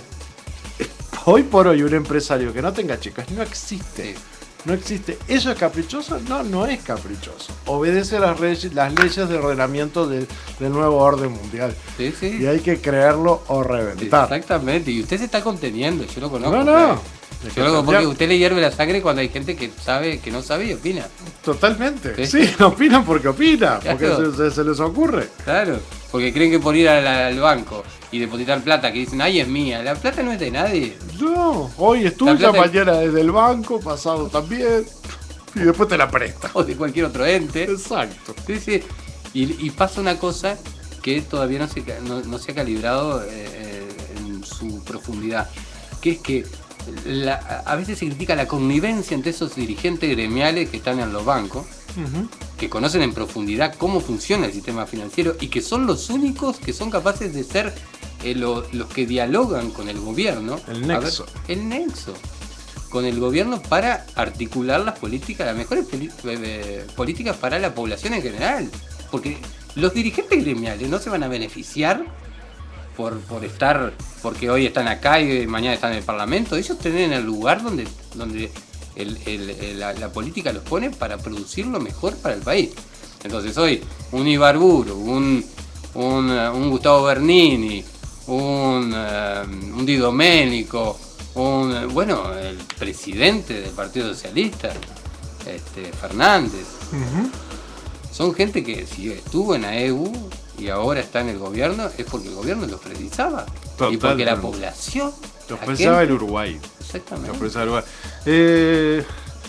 hoy por hoy un empresario que no tenga chicas no existe. Sí. No existe. ¿Eso es caprichoso? No, no es caprichoso. Obedece a las, reyes- las leyes de ordenamiento de- del nuevo orden mundial. Sí, sí. Y hay que creerlo o reventar. Exactamente, y usted se está conteniendo, yo lo conozco. No, no. Yo lo conozco porque usted le hierve la sangre cuando hay gente que sabe, que no sabe y opina. Totalmente. Sí. Sí, opinan porque opinan, porque Claro. se, se- se les ocurre. Claro, porque creen que por ir al, al banco y depositar plata, que dicen, ay, es mía, la plata no es de nadie. No, hoy es La tuya, plata- mañana es del banco, pasado también. Y después te la presta. O de cualquier otro ente. Exacto. Sí, sí. Y, y pasa una cosa que todavía no se, ca- no, no se ha calibrado eh, eh, en su profundidad, que es que la- a veces se critica la connivencia entre esos dirigentes gremiales que están en los bancos, Ujú. que conocen en profundidad cómo funciona el sistema financiero y que son los únicos que son capaces de ser eh, lo- los que dialogan con el gobierno. El A ver, nexo. el nexo. Con el gobierno para articular las políticas, las mejores poli- eh, eh, políticas para la población en general. Porque los dirigentes gremiales no se van a beneficiar por, por estar, porque hoy están acá y mañana están en el Parlamento. Ellos tienen el lugar donde, donde el- el- el- la, la política los pone para producir lo mejor para el país. Entonces hoy un Ibarburu, un, un, eh, un Gustavo Bernini, un, eh, un Di Domenico, un, eh, bueno, el presidente del Partido Socialista, este, Fernández. Ujú. Son gente que si estuvo en A E U y ahora está en el gobierno es porque el gobierno los precisaba. Y porque la Totalmente. población. Los la pensaba el gente- Uruguay. Los Exactamente. pensaba el Uruguay. Eh,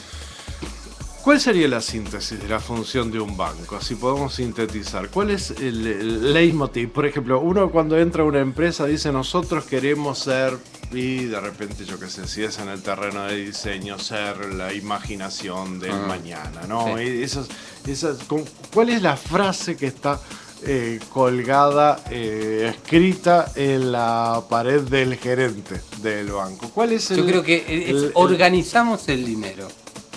¿Cuál sería la síntesis de la función de un banco? Si podemos sintetizar. ¿Cuál es el, el leitmotiv? Por ejemplo, uno cuando entra a una empresa dice nosotros queremos ser, y de repente yo qué sé, si es en el terreno de diseño, ser la imaginación del Ah, mañana, ¿no? sí. Y esas, esas, con- ¿cuál es la frase que está eh, colgada, eh, escrita en la pared del gerente del banco? ¿Cuál es el, Yo creo que es el- el- organizamos el dinero.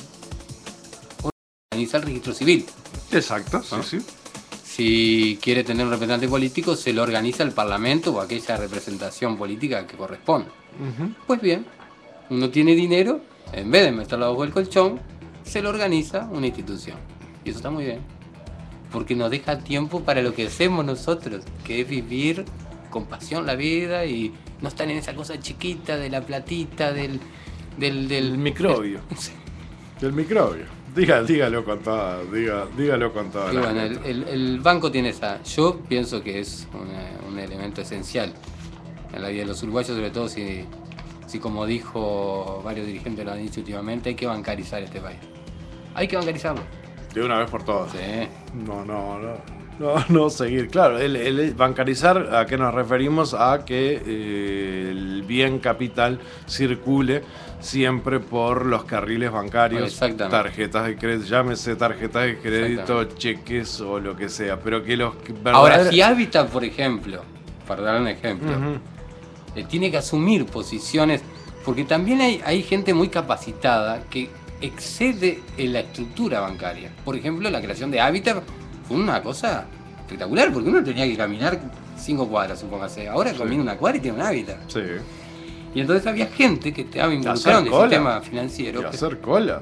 Organizar el registro civil. Exacto, sí, ¿no? sí. Si quiere tener un representante político, se lo organiza el Parlamento o aquella representación política que corresponde. Ujú. Pues bien, uno tiene dinero, en vez de meterlo bajo el colchón, se lo organiza una institución. Y eso está muy bien. Porque nos deja tiempo para lo que hacemos nosotros, que es vivir con pasión la vida y no estar en esa cosa chiquita de la platita, del... del, del El microbio. Sí. Del microbio. Diga, dígalo con toda, diga, dígalo con toda. Y bueno, el, el, el banco tiene esa. Yo pienso que es una, un elemento esencial en la vida de los uruguayos, sobre todo si, si como dijo varios dirigentes lo han dicho últimamente, hay que bancarizar este país. Hay que bancarizarlo. De una vez por todas. Sí. No, no, no. No, no seguir. Claro, el, el bancarizar, ¿a qué nos referimos? A que eh, el bien capital circule siempre por los carriles bancarios, tarjetas de crédito, llámese tarjetas de crédito, cheques o lo que sea, pero que los verdaderos... Ahora, si Habitat, por ejemplo, para dar un ejemplo, uh-huh. eh, tiene que asumir posiciones, porque también hay, hay gente muy capacitada que excede en la estructura bancaria. Por ejemplo, la creación de Habitat fue una cosa espectacular, porque uno tenía que caminar cinco cuadras, supóngase. Ahora sí. Camina una cuadra y tiene un Habitat. Sí. Y entonces había gente que estaba involucrada en el sistema financiero. Y hacer colas.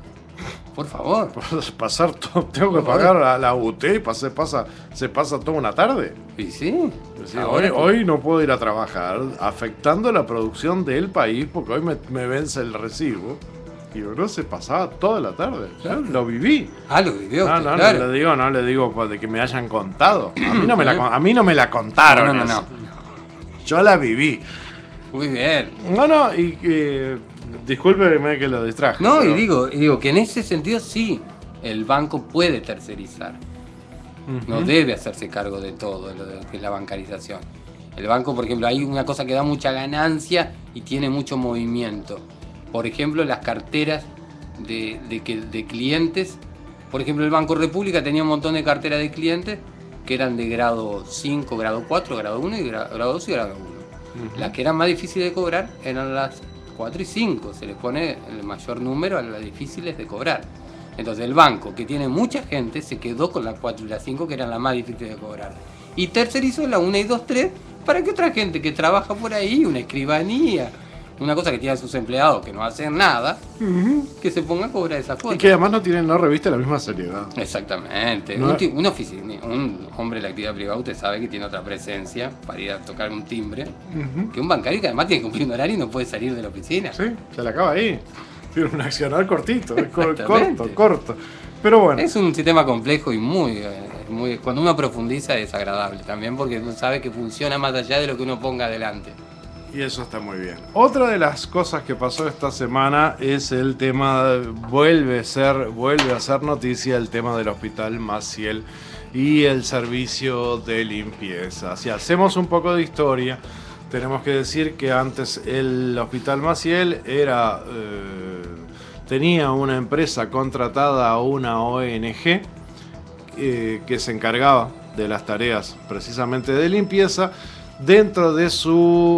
Por favor. Pasar todo, tengo que pagar a la U T y pase, pasa, se pasa toda una tarde. Y sí. sí hoy, que... hoy no puedo ir a trabajar, afectando la producción del país, porque hoy me, me vence el recibo. Y no se pasaba toda la tarde. Claro. Yo lo viví. Ah, lo vivió. No, no, claro. no le digo, no le digo pues, de que me hayan contado. A mí no me la, a mí no me la contaron. No, no, no, no. Yo la viví. Muy bien. No, no, y eh, discúlpeme que lo distraje. No, pero... y digo, y digo que en ese sentido sí, el banco puede tercerizar. Uh-huh. No debe hacerse cargo de todo lo de, de la bancarización. El banco, por ejemplo, hay una cosa que da mucha ganancia y tiene mucho movimiento. Por ejemplo, las carteras de, de, que, de clientes. Por ejemplo, el Banco República tenía un montón de carteras de clientes que eran de grado cinco, grado cuatro, grado uno y grado dos y grado uno. Uh-huh. Las que eran más difíciles de cobrar eran las cuatro y cinco. Se les pone el mayor número a las difíciles de cobrar. Entonces el banco, que tiene mucha gente, se quedó con las cuatro y las cinco, que eran las más difíciles de cobrar. Y tercerizó la uno y dos, tres para que otra gente que trabaja por ahí, una escribanía, una cosa que tiene a sus empleados que no hacen nada, uh-huh. que se ponga a cobrar esa cuota. Y que además no tienen, no reviste la misma seriedad. Exactamente. No. Un, t- un, oficina, un hombre de la actividad privada, usted sabe que tiene otra presencia para ir a tocar un timbre, uh-huh. que un bancario que además tiene que cumplir un horario y no puede salir de la oficina. Sí, se le acaba ahí. Tiene un accionar cortito, corto, corto. Pero bueno. Es un sistema complejo y muy, muy... Cuando uno profundiza es agradable también, porque uno sabe que funciona más allá de lo que uno ponga adelante. Y eso está muy bien. Otra de las cosas que pasó esta semana es el tema, vuelve a ser, vuelve a ser noticia el tema del Hospital Maciel y el servicio de limpieza. Si hacemos un poco de historia, tenemos que decir que antes el Hospital Maciel era, eh, tenía una empresa contratada a una O N G eh, que se encargaba de las tareas precisamente de limpieza. Dentro de su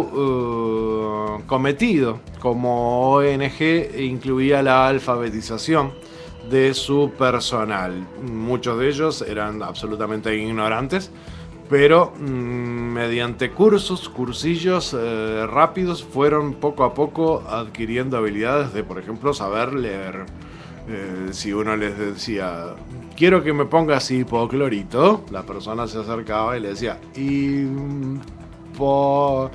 uh, cometido como O N G incluía la alfabetización de su personal. Muchos de ellos eran absolutamente ignorantes, pero mmm, mediante cursos, cursillos eh, rápidos fueron poco a poco adquiriendo habilidades de, por ejemplo, saber leer. Eh, si uno les decía, quiero que me pongas hipoclorito, la persona se acercaba y le decía, y... por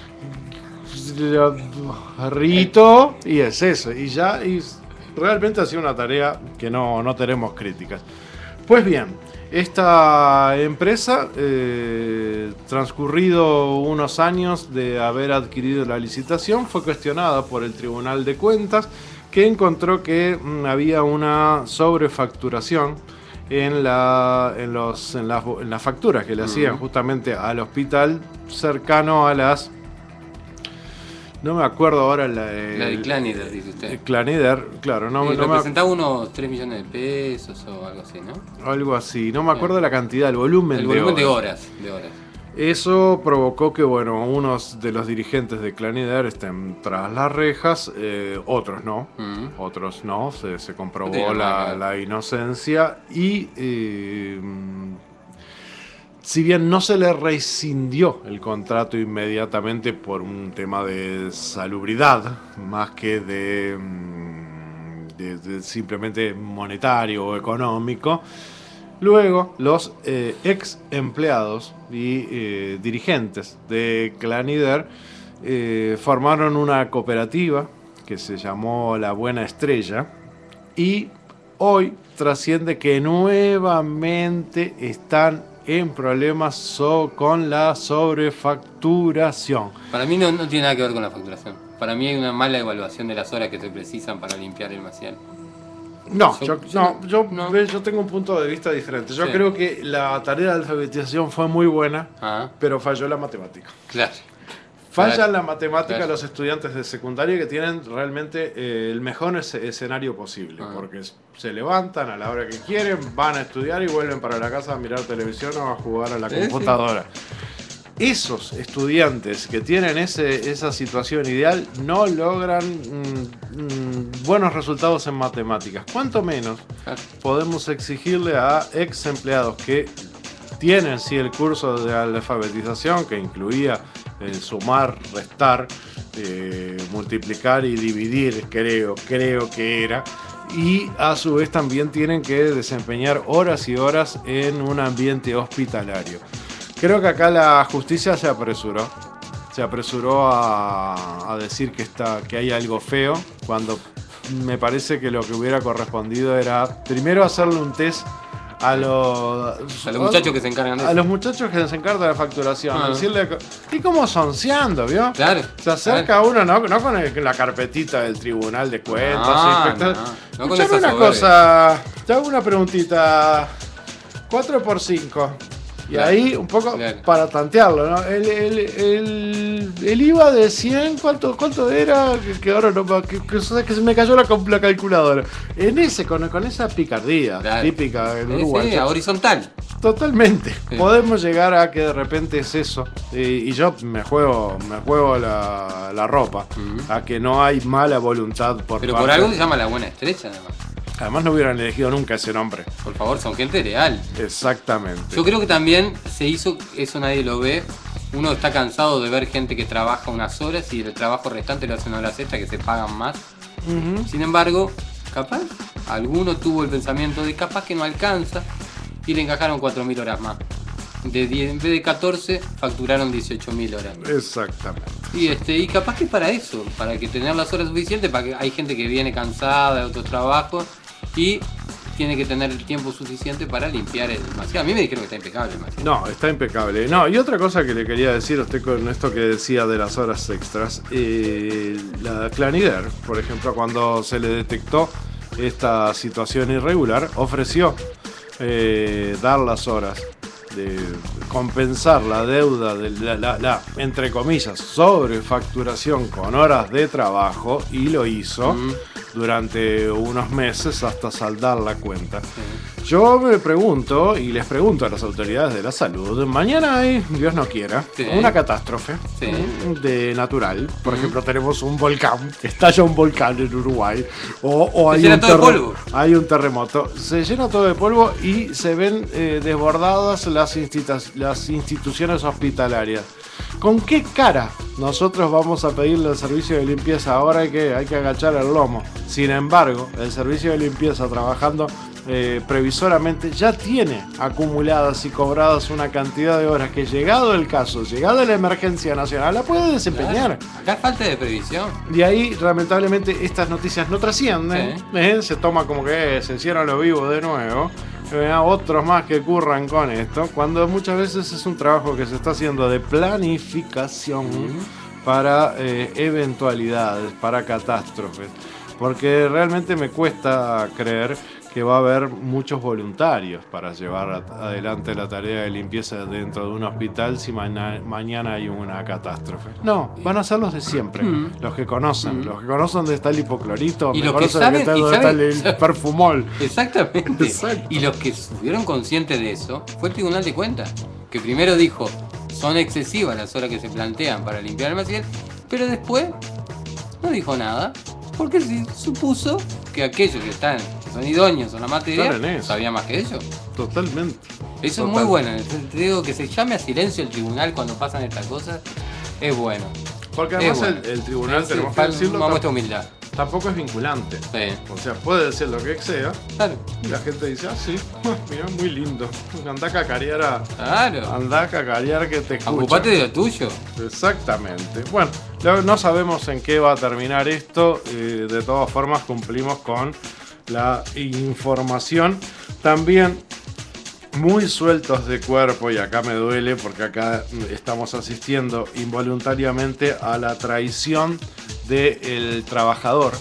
rito, y es eso, y ya, y realmente ha sido una tarea que no, no tenemos críticas. Pues bien, esta empresa, eh, transcurrido unos años de haber adquirido la licitación, fue cuestionada por el Tribunal de Cuentas, que encontró que mm, había una sobrefacturación en, la, en, los, en, las, en las facturas que le hacían justamente al hospital cercano a las... No me acuerdo ahora la... El, la de Clanider, dice usted. Clanider, claro. No, sí, no representaba me... unos tres millones de pesos o algo así, ¿no? Algo así. No me acuerdo de la cantidad, el volumen, el de, volumen horas. de horas. De horas. Eso provocó que, bueno, unos de los dirigentes de Clanider estén tras las rejas, eh, otros no, mm. otros no, se, se comprobó la, la inocencia y eh, si bien no se le rescindió el contrato inmediatamente por un tema de salubridad, más que de, de, de simplemente monetario o económico, luego, los eh, ex empleados y eh, dirigentes de Clanider eh, formaron una cooperativa que se llamó La Buena Estrella y hoy trasciende que nuevamente están en problemas so, con la sobrefacturación. Para mí no, no tiene nada que ver con la facturación. Para mí hay una mala evaluación de las horas que se precisan para limpiar el maciel. No, yo, yo, no, yo, no. yo tengo un punto de vista diferente. Yo Sí. creo que la tarea de alfabetización fue muy buena, Ah, pero falló la matemática. claro. Falla Claro. la matemática Claro. los estudiantes de secundaria que tienen realmente eh, el mejor es- escenario posible, Ah. porque se levantan a la hora que quieren, van a estudiar y vuelven para la casa a mirar televisión o a jugar a la Sí, computadora. Esos estudiantes que tienen ese, esa situación ideal no logran mm, mm, buenos resultados en matemáticas. Cuanto menos Claro. podemos exigirle a ex empleados que tienen sí el curso de alfabetización que incluía eh, sumar, restar, eh, multiplicar y dividir, creo, creo que era. Y a su vez también tienen que desempeñar horas y horas en un ambiente hospitalario. Creo que acá la justicia se apresuró. Se apresuró a, a decir que, está, que hay algo feo, cuando me parece que lo que hubiera correspondido era primero hacerle un test a los, A los muchachos que se encargan de a eso. los muchachos que se encargan de la facturación. Ah. Decirle, y como sonceando, ¿vio? Claro. Se acerca uno, no, no con el- la carpetita del tribunal de cuentas. No, inspector. no, no con Escuchame esa una soberbia. cosa, te hago una preguntita. cuatro por cinco. Y Claro, ahí un poco claro. para tantearlo, ¿no? El, el, el, el I V A de cien, ¿cuánto, cuánto era? Que, que ahora no me- que, que, que se me cayó la, com- la calculadora. En ese, con, con esa picardía Claro. típica en Sí, Uruguay. sí, a horizontal. Totalmente. Sí. Podemos llegar a que de repente es eso. Y, y yo me juego, me juego la, la ropa. Ujú. A que no hay mala voluntad por Pero parte. por algo se llama la buena estrecha, además. Además no hubieran elegido nunca ese nombre. Por favor, son gente leal. Exactamente. Yo creo que también se hizo, eso nadie lo ve. Uno está cansado de ver gente que trabaja unas horas y el trabajo restante lo hacen horas extra que se pagan más. Ujú. Sin embargo, capaz, alguno tuvo el pensamiento de capaz que no alcanza y le encajaron cuatro mil horas más. De diez, en vez de catorce, facturaron dieciocho mil horas. Exactamente. Y este y capaz que es para eso, para que tener las horas suficientes, para que hay gente que viene cansada de otros trabajos y tiene que tener el tiempo suficiente para limpiar el maciel. A mí me dijeron que está impecable el maciel. No, está impecable. No, y otra cosa que le quería decir a usted con esto que decía de las horas extras. Eh, la Clanider, por ejemplo, cuando se le detectó esta situación irregular, ofreció eh, dar las horas, de compensar la deuda de la, la- la, entre comillas, sobrefacturación con horas de trabajo, y lo hizo Mm. durante unos meses hasta saldar la cuenta. Sí. Yo me pregunto, y les pregunto a las autoridades de la salud, mañana hay, Dios no quiera, Sí. una catástrofe Sí. de natural. Por Ujú. ejemplo, tenemos un volcán, estalla un volcán en Uruguay, o, o Se hay, llena un todo de terre- polvo. hay un terremoto. Se llena todo de polvo y se ven eh, desbordadas las, institu- las instituciones hospitalarias. ¿Con qué cara nosotros vamos a pedirle el servicio de limpieza? Ahora hay que, hay que agachar el lomo. Sin embargo, el servicio de limpieza, trabajando eh, previsoramente, ya tiene acumuladas y cobradas una cantidad de horas que, llegado el caso, llegado la emergencia nacional, la puede desempeñar. Claro. Acá es falta de previsión. Y ahí, lamentablemente, estas noticias no trascienden. Sí. ¿eh? Se toma como que eh, se hicieron los vivos de nuevo. Eh, otros más que curran con esto, cuando muchas veces es un trabajo que se está haciendo de planificación para eh, eventualidades, para catástrofes. Porque realmente me cuesta creer que va a haber muchos voluntarios para llevar a- adelante la tarea de limpieza dentro de un hospital si maña- mañana hay una catástrofe. No, van a ser los de siempre, Mm. los que conocen, Mm. los que conocen dónde está el hipoclorito, Y me los que conocen saben- está- y dónde está saben- el, el perfumol. Exactamente. Exacto. Y los que estuvieron conscientes de eso fue el Tribunal de Cuentas, que primero dijo, son excesivas las horas que se plantean para limpiar el maciel, pero después no dijo nada, porque se supuso que aquellos que están, que son idóneos en la materia, Están en eso. sabían más que ellos. Totalmente. Eso Total. es muy bueno. Te digo que se llame a silencio el tribunal cuando pasan estas cosas, es bueno. Porque además Es bueno. el, el tribunal, Sí, tenemos que fal- decirlo, una tam- muestra de humildad. tampoco es vinculante. Sí. O sea, puede decir lo que sea Claro. y la gente dice, ah, sí, mira, muy lindo. Andá a cacarear a... Claro. Andá a cacarear que te escucha. Ocupate de lo tuyo. Exactamente. Bueno, lo- no sabemos en qué va a terminar esto. eh, de todas formas, cumplimos con la información. También muy sueltos de cuerpo, y acá me duele porque acá estamos asistiendo involuntariamente a la traición del trabajador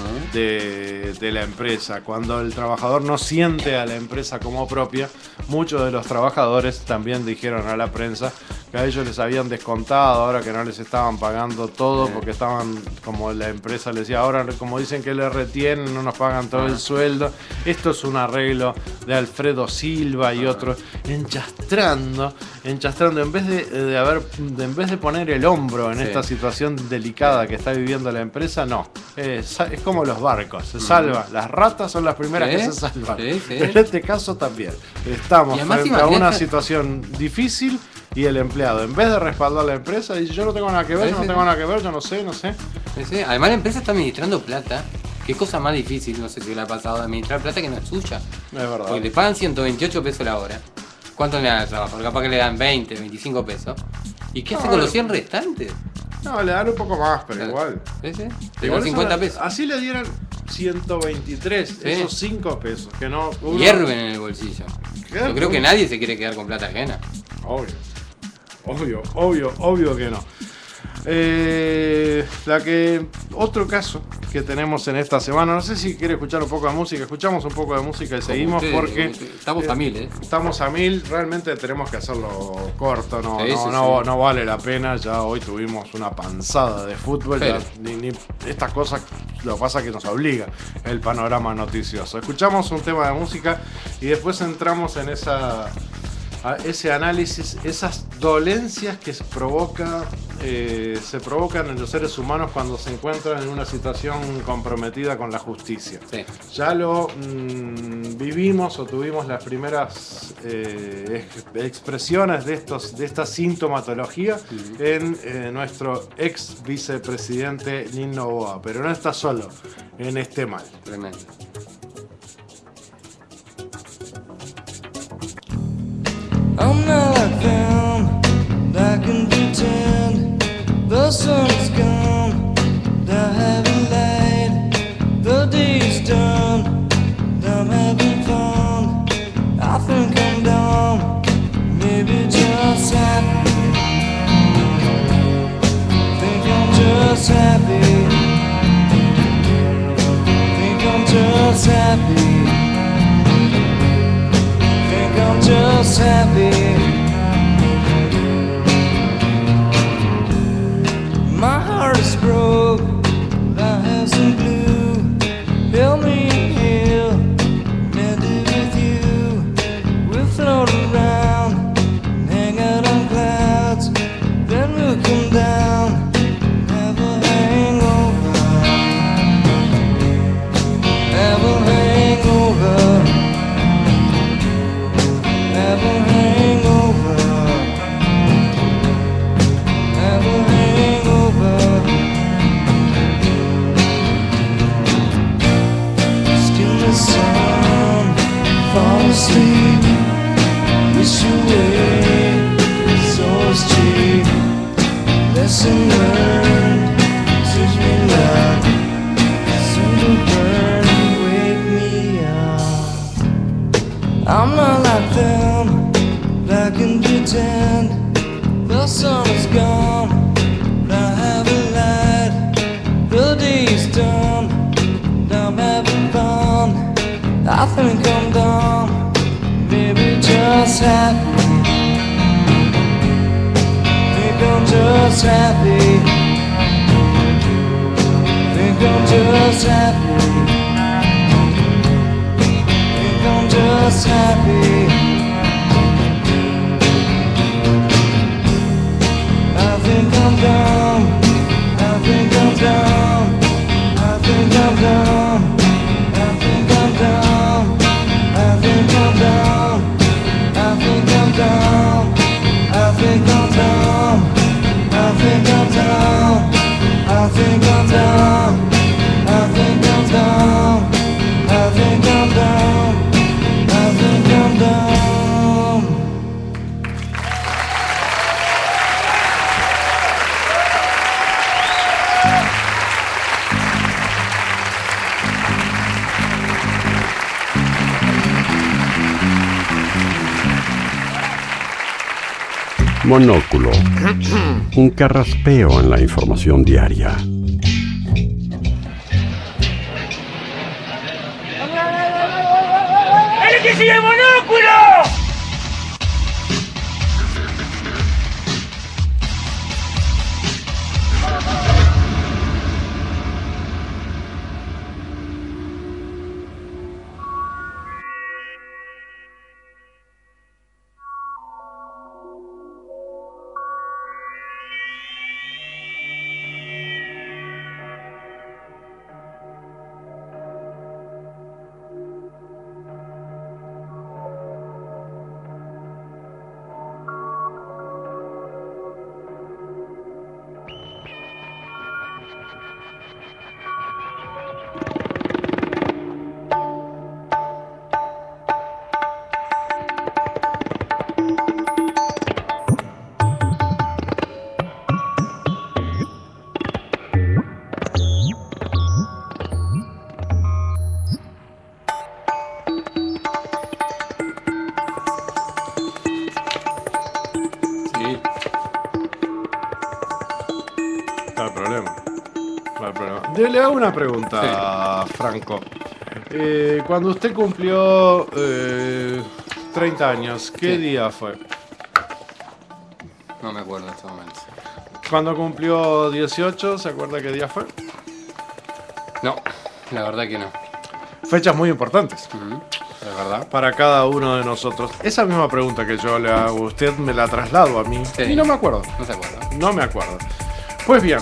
de, de la empresa. Cuando el trabajador no siente a la empresa como propia, muchos de los trabajadores también dijeron a la prensa que a ellos les habían descontado, ahora que no les estaban pagando todo, porque estaban, como la empresa les decía, ahora como dicen que les retienen, no nos pagan todo el sueldo. Esto es un arreglo de Alfredo Silva y otros, enchastrando, enchastrando, en vez de, de haber, de, en vez de poner el hombro en sí. esta situación delicada que está viviendo la empresa, no. Es, es como los barcos, se salvan. Uh-huh. Las ratas son las primeras ¿Sí? que se salvan. Sí, sí. Pero en este caso también. Estamos frente a una situación difícil. Y el empleado, en vez de respaldar a la empresa, dice: yo no tengo nada que ver, yo no tengo nada que ver, yo no sé, no sé. Sí, sí. Además la empresa está administrando plata. Qué cosa más difícil, no sé si le ha pasado, administrar plata que no es suya. Es verdad. Porque le pagan ciento veintiocho pesos la hora. ¿Cuánto le dan al trabajo? Capaz que le dan veinte, veinticinco pesos. ¿Y qué no, hace con los cien restantes? No, le dan un poco más, pero claro. igual. Sí, sí. Le dan cincuenta pesos. Así le dieran ciento veintitrés, sí. esos cinco pesos. Que no. Uno... Hierven en el bolsillo. Yo creo que nadie se quiere quedar con plata ajena. Obvio. Obvio, obvio, obvio que no. Eh, la que otro caso que tenemos en esta semana, no sé si quiere escuchar un poco de música, escuchamos un poco de música y seguimos usted, porque estamos eh, a mil, ¿eh? Estamos a mil, realmente tenemos que hacerlo corto, no, sí, no, sí, no, sí. no vale la pena. Ya hoy tuvimos una panzada de fútbol, ya, ni, ni estas cosas, lo que pasa que nos obliga el panorama noticioso. Escuchamos un tema de música y después entramos en esa a ese análisis, esas dolencias que se provoca, eh, se provocan en los seres humanos cuando se encuentran en una situación comprometida con la justicia. Sí. Ya lo mmm, vivimos o tuvimos las primeras eh, expresiones de estos, de esta sintomatología uh-huh. en eh, nuestro ex vicepresidente Lin Noboa, pero no está solo en este mal. Tremendo. I'm not like them, I can pretend the sun is gone, I haven't lied, the day's done, I'm having fun, I think I'm dumb, maybe just happy, think I'm just happy, think I'm just happy. I'm just happy. My heart is broke, I have some glue. Help me heal, mend it with you. We'll float around, hang out on clouds, then we'll come down, have a hangover, have a hangover. Have a hangover, have a hangover. Still the sun, fall asleep, wish away, so is cheap. Lesson learned, teach me love, soon to burn, wake me up. I'm not like them, I can pretend the sun is gone, but I haven't lied, the day's done, I'm having fun, I think I'm dumb, maybe just happy, think I'm just happy, think I'm just happy, think I'm just happy. I think I'm dumb, I think I'm dumb, I think I'm dumb, I think I'm dumb, I think I'm dumb, I think I'm dumb, I think I'm dumb, I think I'm dumb, I think I'm dumb, I think I'm dumb, I think I'm dumb, I think I'm dumb. Monóculo. Un carraspeo en la información diaria. ¡El que sigue Monóculo! Le hago una pregunta, sí. Franco. Eh, cuando usted cumplió eh, treinta años, ¿qué sí. día fue? No me acuerdo en este momento. Cuando cumplió dieciocho, ¿se acuerda qué día fue? No, la verdad que no. Fechas muy importantes. Uh-huh. La verdad. Para cada uno de nosotros. Esa misma pregunta que yo le hago a usted me la traslado a mí. Sí. Y no me acuerdo. No se acuerda. No me acuerdo. Pues bien.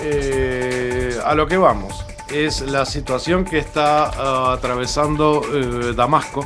Eh, a lo que vamos es la situación que está uh, atravesando uh, Damasco.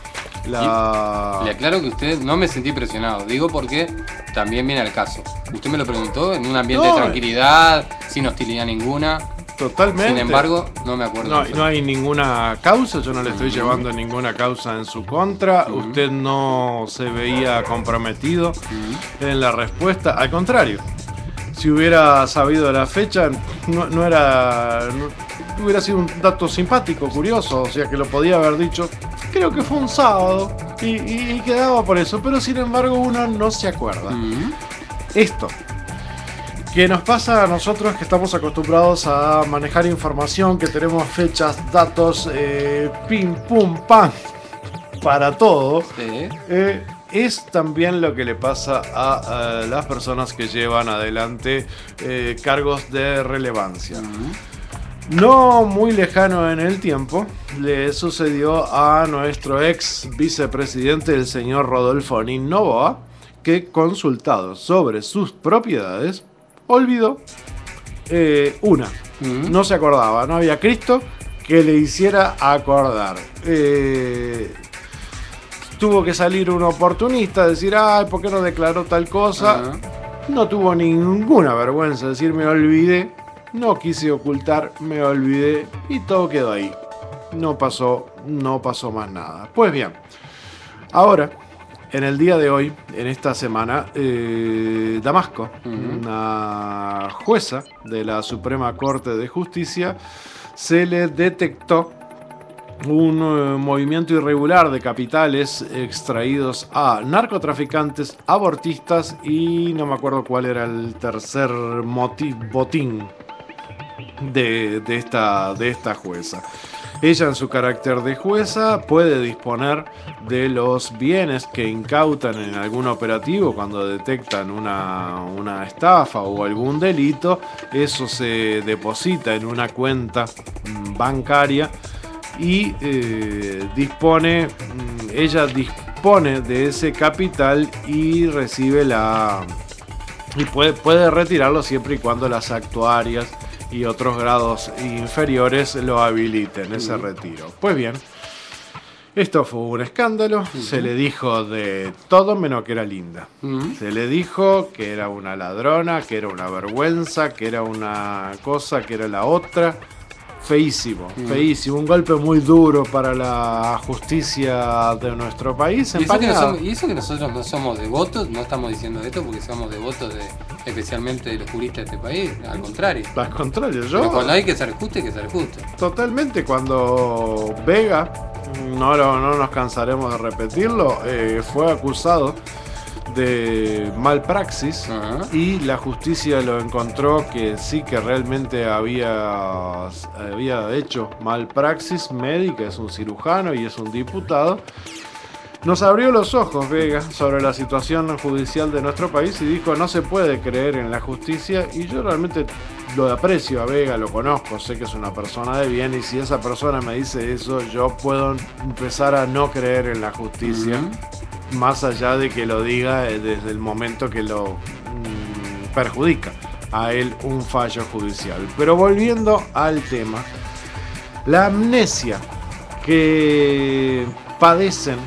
La... Le aclaro que usted no me sentí presionado, digo porque también viene al caso. Usted me lo preguntó en un ambiente no, de tranquilidad, sin hostilidad ninguna. Totalmente. Sin embargo, no me acuerdo. No, no hay ninguna causa, yo no le estoy uh-huh. llevando ninguna causa en su contra. Uh-huh. Usted no se veía comprometido uh-huh. en la respuesta, al contrario. Si hubiera sabido la fecha, no, no era. No, hubiera sido un dato simpático, curioso, o sea que lo podía haber dicho. Creo que fue un sábado y, y, y quedaba por eso, pero sin embargo uno no se acuerda. Mm-hmm. Esto que nos pasa a nosotros que estamos acostumbrados a manejar información, que tenemos fechas, datos, eh, pim, pum, pam, para todo. Sí. Eh, Es también lo que le pasa a, a las personas que llevan adelante eh, cargos de relevancia. Uh-huh. No muy lejano en el tiempo, le sucedió a nuestro ex vicepresidente, el señor Rodolfo Nin Noboa, que consultado sobre sus propiedades, olvidó eh, una. Uh-huh. No se acordaba, no había Cristo que le hiciera acordar. Eh... Tuvo que salir un oportunista a decir, ay, ¿por qué no declaró tal cosa? Uh-huh. No tuvo ninguna vergüenza de decir, me olvidé, no quise ocultar, me olvidé, y todo quedó ahí. No pasó, no pasó más nada. Pues bien, ahora, en el día de hoy, en esta semana, eh, Damasco, uh-huh. una jueza de la Suprema Corte de Justicia, se le detectó un uh, movimiento irregular de capitales extraídos a narcotraficantes, abortistas y no me acuerdo cuál era el tercer moti- botín de, de, esta, de esta jueza. Ella, en su carácter de jueza, puede disponer de los bienes que incautan en algún operativo cuando detectan una, una estafa o algún delito. Eso se deposita en una cuenta bancaria y eh, dispone, ella dispone de ese capital y recibe la y puede, puede retirarlo siempre y cuando las actuarias y otros grados inferiores lo habiliten, ese uh-huh. retiro. Pues bien, esto fue un escándalo, uh-huh. se le dijo de todo menos que era linda. Uh-huh. Se le dijo que era una ladrona, que era una vergüenza, que era una cosa, que era la otra. Feísimo, mm. feísimo, un golpe muy duro para la justicia de nuestro país. ¿Y eso, que somos, y eso que nosotros no somos devotos, no estamos diciendo esto porque somos devotos de, especialmente de los juristas de este país, al contrario. Al contrario, yo... Pero cuando hay que ser justo, hay que ser justo. Totalmente, cuando Vega, no, no nos cansaremos de repetirlo, eh, fue acusado de malpraxis Ajá. y la justicia lo encontró que sí que realmente había, había hecho malpraxis médica, es un cirujano y es un diputado. Nos abrió los ojos Vega sobre la situación judicial de nuestro país y dijo no se puede creer en la justicia, y yo realmente lo aprecio a Vega, lo conozco, sé que es una persona de bien, y si esa persona me dice eso yo puedo empezar a no creer en la justicia. Uh-huh. Más allá de que lo diga desde el momento que lo mmm, perjudica a él un fallo judicial. Pero volviendo al tema, la amnesia que padecen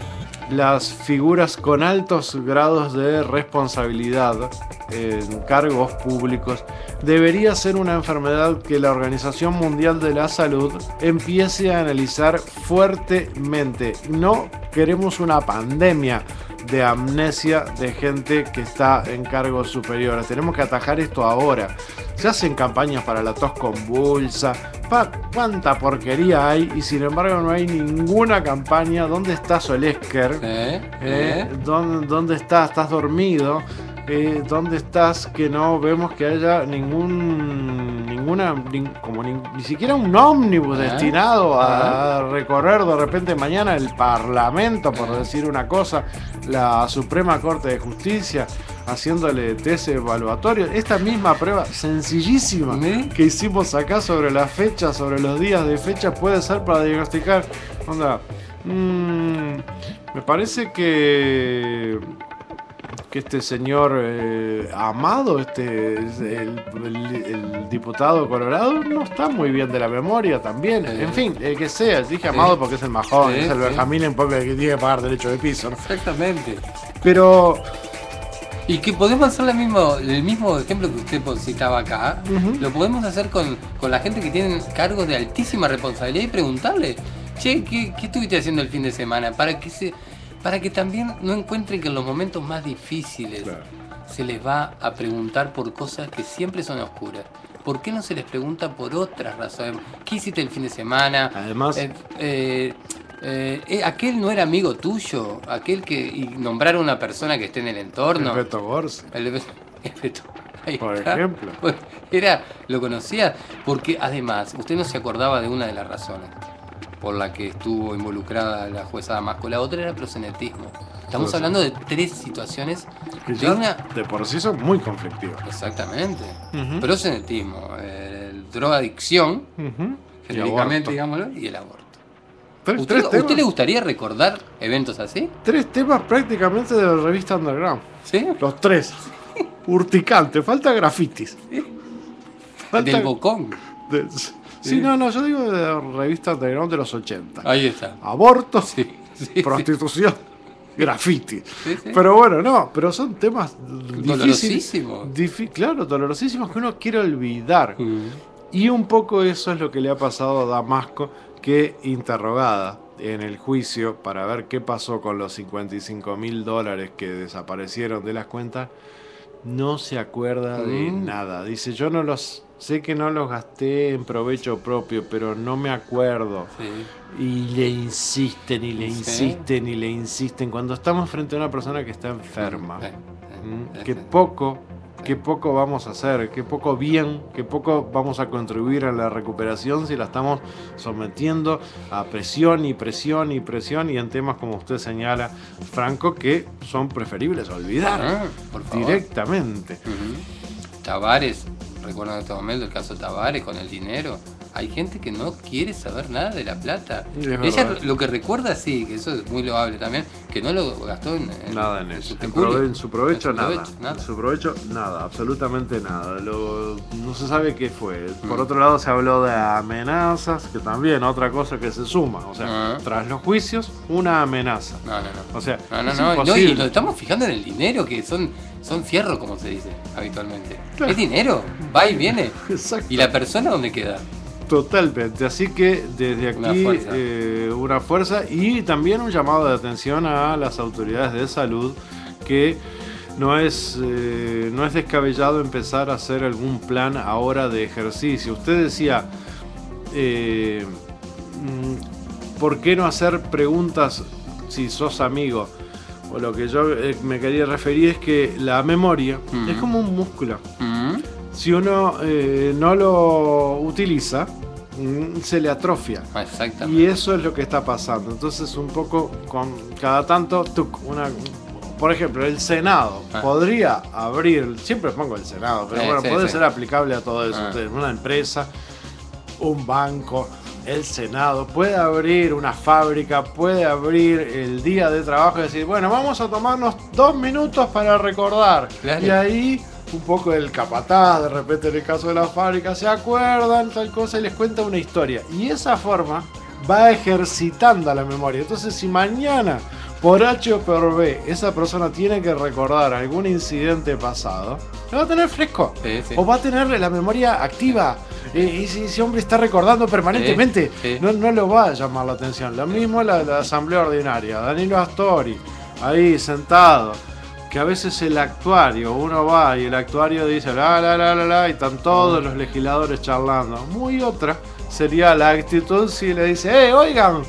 las figuras con altos grados de responsabilidad en cargos públicos debería ser una enfermedad que la Organización Mundial de la Salud empiece a analizar fuertemente. No queremos una pandemia de amnesia de gente que está en cargos superiores. Tenemos que atajar esto ahora. Se hacen campañas para la tos convulsa. Pa, cuánta porquería hay, y sin embargo no hay ninguna campaña. ¿Dónde está Solesker? ¿Eh? ¿Eh? ¿Eh? ¿Dónde, ¿Dónde estás? ¿Estás dormido? Eh, ¿Dónde estás? Que no vemos que haya ningún ninguna ni, como ni, ni siquiera un ómnibus ¿Eh? destinado a ¿Eh? recorrer de repente mañana el Parlamento, por ¿Eh? decir una cosa, la Suprema Corte de Justicia, haciéndole test evaluatorio. Esta misma prueba sencillísima ¿Eh? que hicimos acá sobre la fecha, sobre los días de fecha, puede ser para diagnosticar. Onda, mmm, me parece que que este señor eh, Amado, este el, el, el diputado colorado, no está muy bien de la memoria también. Sí. En fin, el que sea, dije Amado sí. porque es el más joven, sí, es el sí. Benjamín, porque el que tiene que pagar derecho de piso, ¿no? Exactamente. Pero y que podemos hacer el mismo, el mismo ejemplo que usted citaba acá, uh-huh. lo podemos hacer con, con la gente que tiene cargos de altísima responsabilidad y preguntarle, che, ¿qué, qué estuviste haciendo el fin de semana? Para que se para que también no encuentren que en los momentos más difíciles claro. se les va a preguntar por cosas que siempre son oscuras. ¿Por qué no se les pregunta por otras razones? ¿Qué hiciste el fin de semana? Además, eh, eh, eh, aquel no era amigo tuyo, aquel que y nombrar a una persona que esté en el entorno. El Beto Gorsi. El Beto, ahí por está. ejemplo. Bueno, era, lo conocía, porque además usted no se acordaba de una de las razones por la que estuvo involucrada la jueza Damasco. La otra era el proxenetismo. Estamos hablando de tres situaciones que de una... de por sí son muy conflictivas. Exactamente. Uh-huh. Proxenetismo, el drogadicción, uh-huh. genéricamente, digámoslo, y el aborto. Tres, ¿Usted, tres ¿Usted le gustaría recordar eventos así? Tres temas prácticamente de la revista Underground. ¿Sí? Los tres. Urticante, falta grafitis. ¿Sí? Falta... Del Bocón. De... Sí, sí, no, no, yo digo de la revista Underground de los ochenta. Ahí está. Aborto, sí, sí, prostitución, sí. graffiti. Sí, sí. Pero bueno, no, pero son temas dolorosísimos. Difí- claro, dolorosísimos que uno quiere olvidar. Mm. Y un poco eso es lo que le ha pasado a Damasco, que interrogada en el juicio para ver qué pasó con los cincuenta y cinco mil dólares que desaparecieron de las cuentas, no se acuerda mm. de nada. Dice, yo no los... Sé que no los gasté en provecho propio, pero no me acuerdo. Sí. Y le insisten, y le sí. insisten, y le insisten. Cuando estamos frente a una persona que está enferma, sí. Sí. ¿Mm? que poco, que poco vamos a hacer, que poco bien, que poco vamos a contribuir a la recuperación si la estamos sometiendo a presión y presión y presión, y en temas como usted señala, Franco, que son preferibles olvidar ah, por favor. directamente. Uh-huh. Tavares. Recuerdo en este momento el caso de Tavares con el dinero. Hay gente que no quiere saber nada de la plata. Ella lo que recuerda, sí, que eso es muy loable también, que no lo gastó en, en nada en, en eso. Su en, prove- en su provecho, en su nada. provecho nada. En su provecho nada, absolutamente nada. Lo, no se sabe qué fue. Por mm. otro lado se habló de amenazas, que también otra cosa que se suma. O sea, uh-huh. tras los juicios, una amenaza. No, no, no. O sea, no, no, no, no, y nos estamos fijando en el dinero, que son, son fierros, como se dice habitualmente. Claro. Es dinero, va y viene. Exacto. ¿Y la persona dónde queda? Totalmente, así que desde aquí una fuerza. Eh, una fuerza y también un llamado de atención a las autoridades de salud, que no es, eh, no es descabellado empezar a hacer algún plan ahora de ejercicio. Usted decía, eh, ¿por qué no hacer preguntas si sos amigo? o lo que yo eh, me quería referir es que la memoria Mm. es como un músculo. Mm. Si uno eh, no lo utiliza, mm, se le atrofia. Exactamente. Y eso es lo que está pasando. Entonces, un poco con cada tanto, tuc, una, por ejemplo, el Senado Ah. podría abrir, siempre pongo el Senado, pero Sí, bueno, sí, puede sí. ser aplicable a todo eso. Ah. Ustedes, una empresa, un banco, el Senado, puede abrir una fábrica, puede abrir el día de trabajo y decir, bueno, vamos a tomarnos dos minutos para recordar. Claro. Y ahí un poco el capataz, de repente en el caso de la fábrica, se acuerdan tal cosa y les cuenta una historia. Y esa forma va ejercitando la memoria. Entonces, si mañana, por H o por B, esa persona tiene que recordar algún incidente pasado, lo va a tener fresco. Sí, sí. O va a tener la memoria activa. Eh, y si ese hombre está recordando permanentemente, Sí, sí. No, no lo va a llamar la atención. Lo mismo la, la asamblea ordinaria. Danilo Astori, ahí sentado. Que a veces el actuario, uno va y el actuario dice la la la la la y están todos los legisladores charlando. Muy otra sería la actitud si le dice, eh, oigan,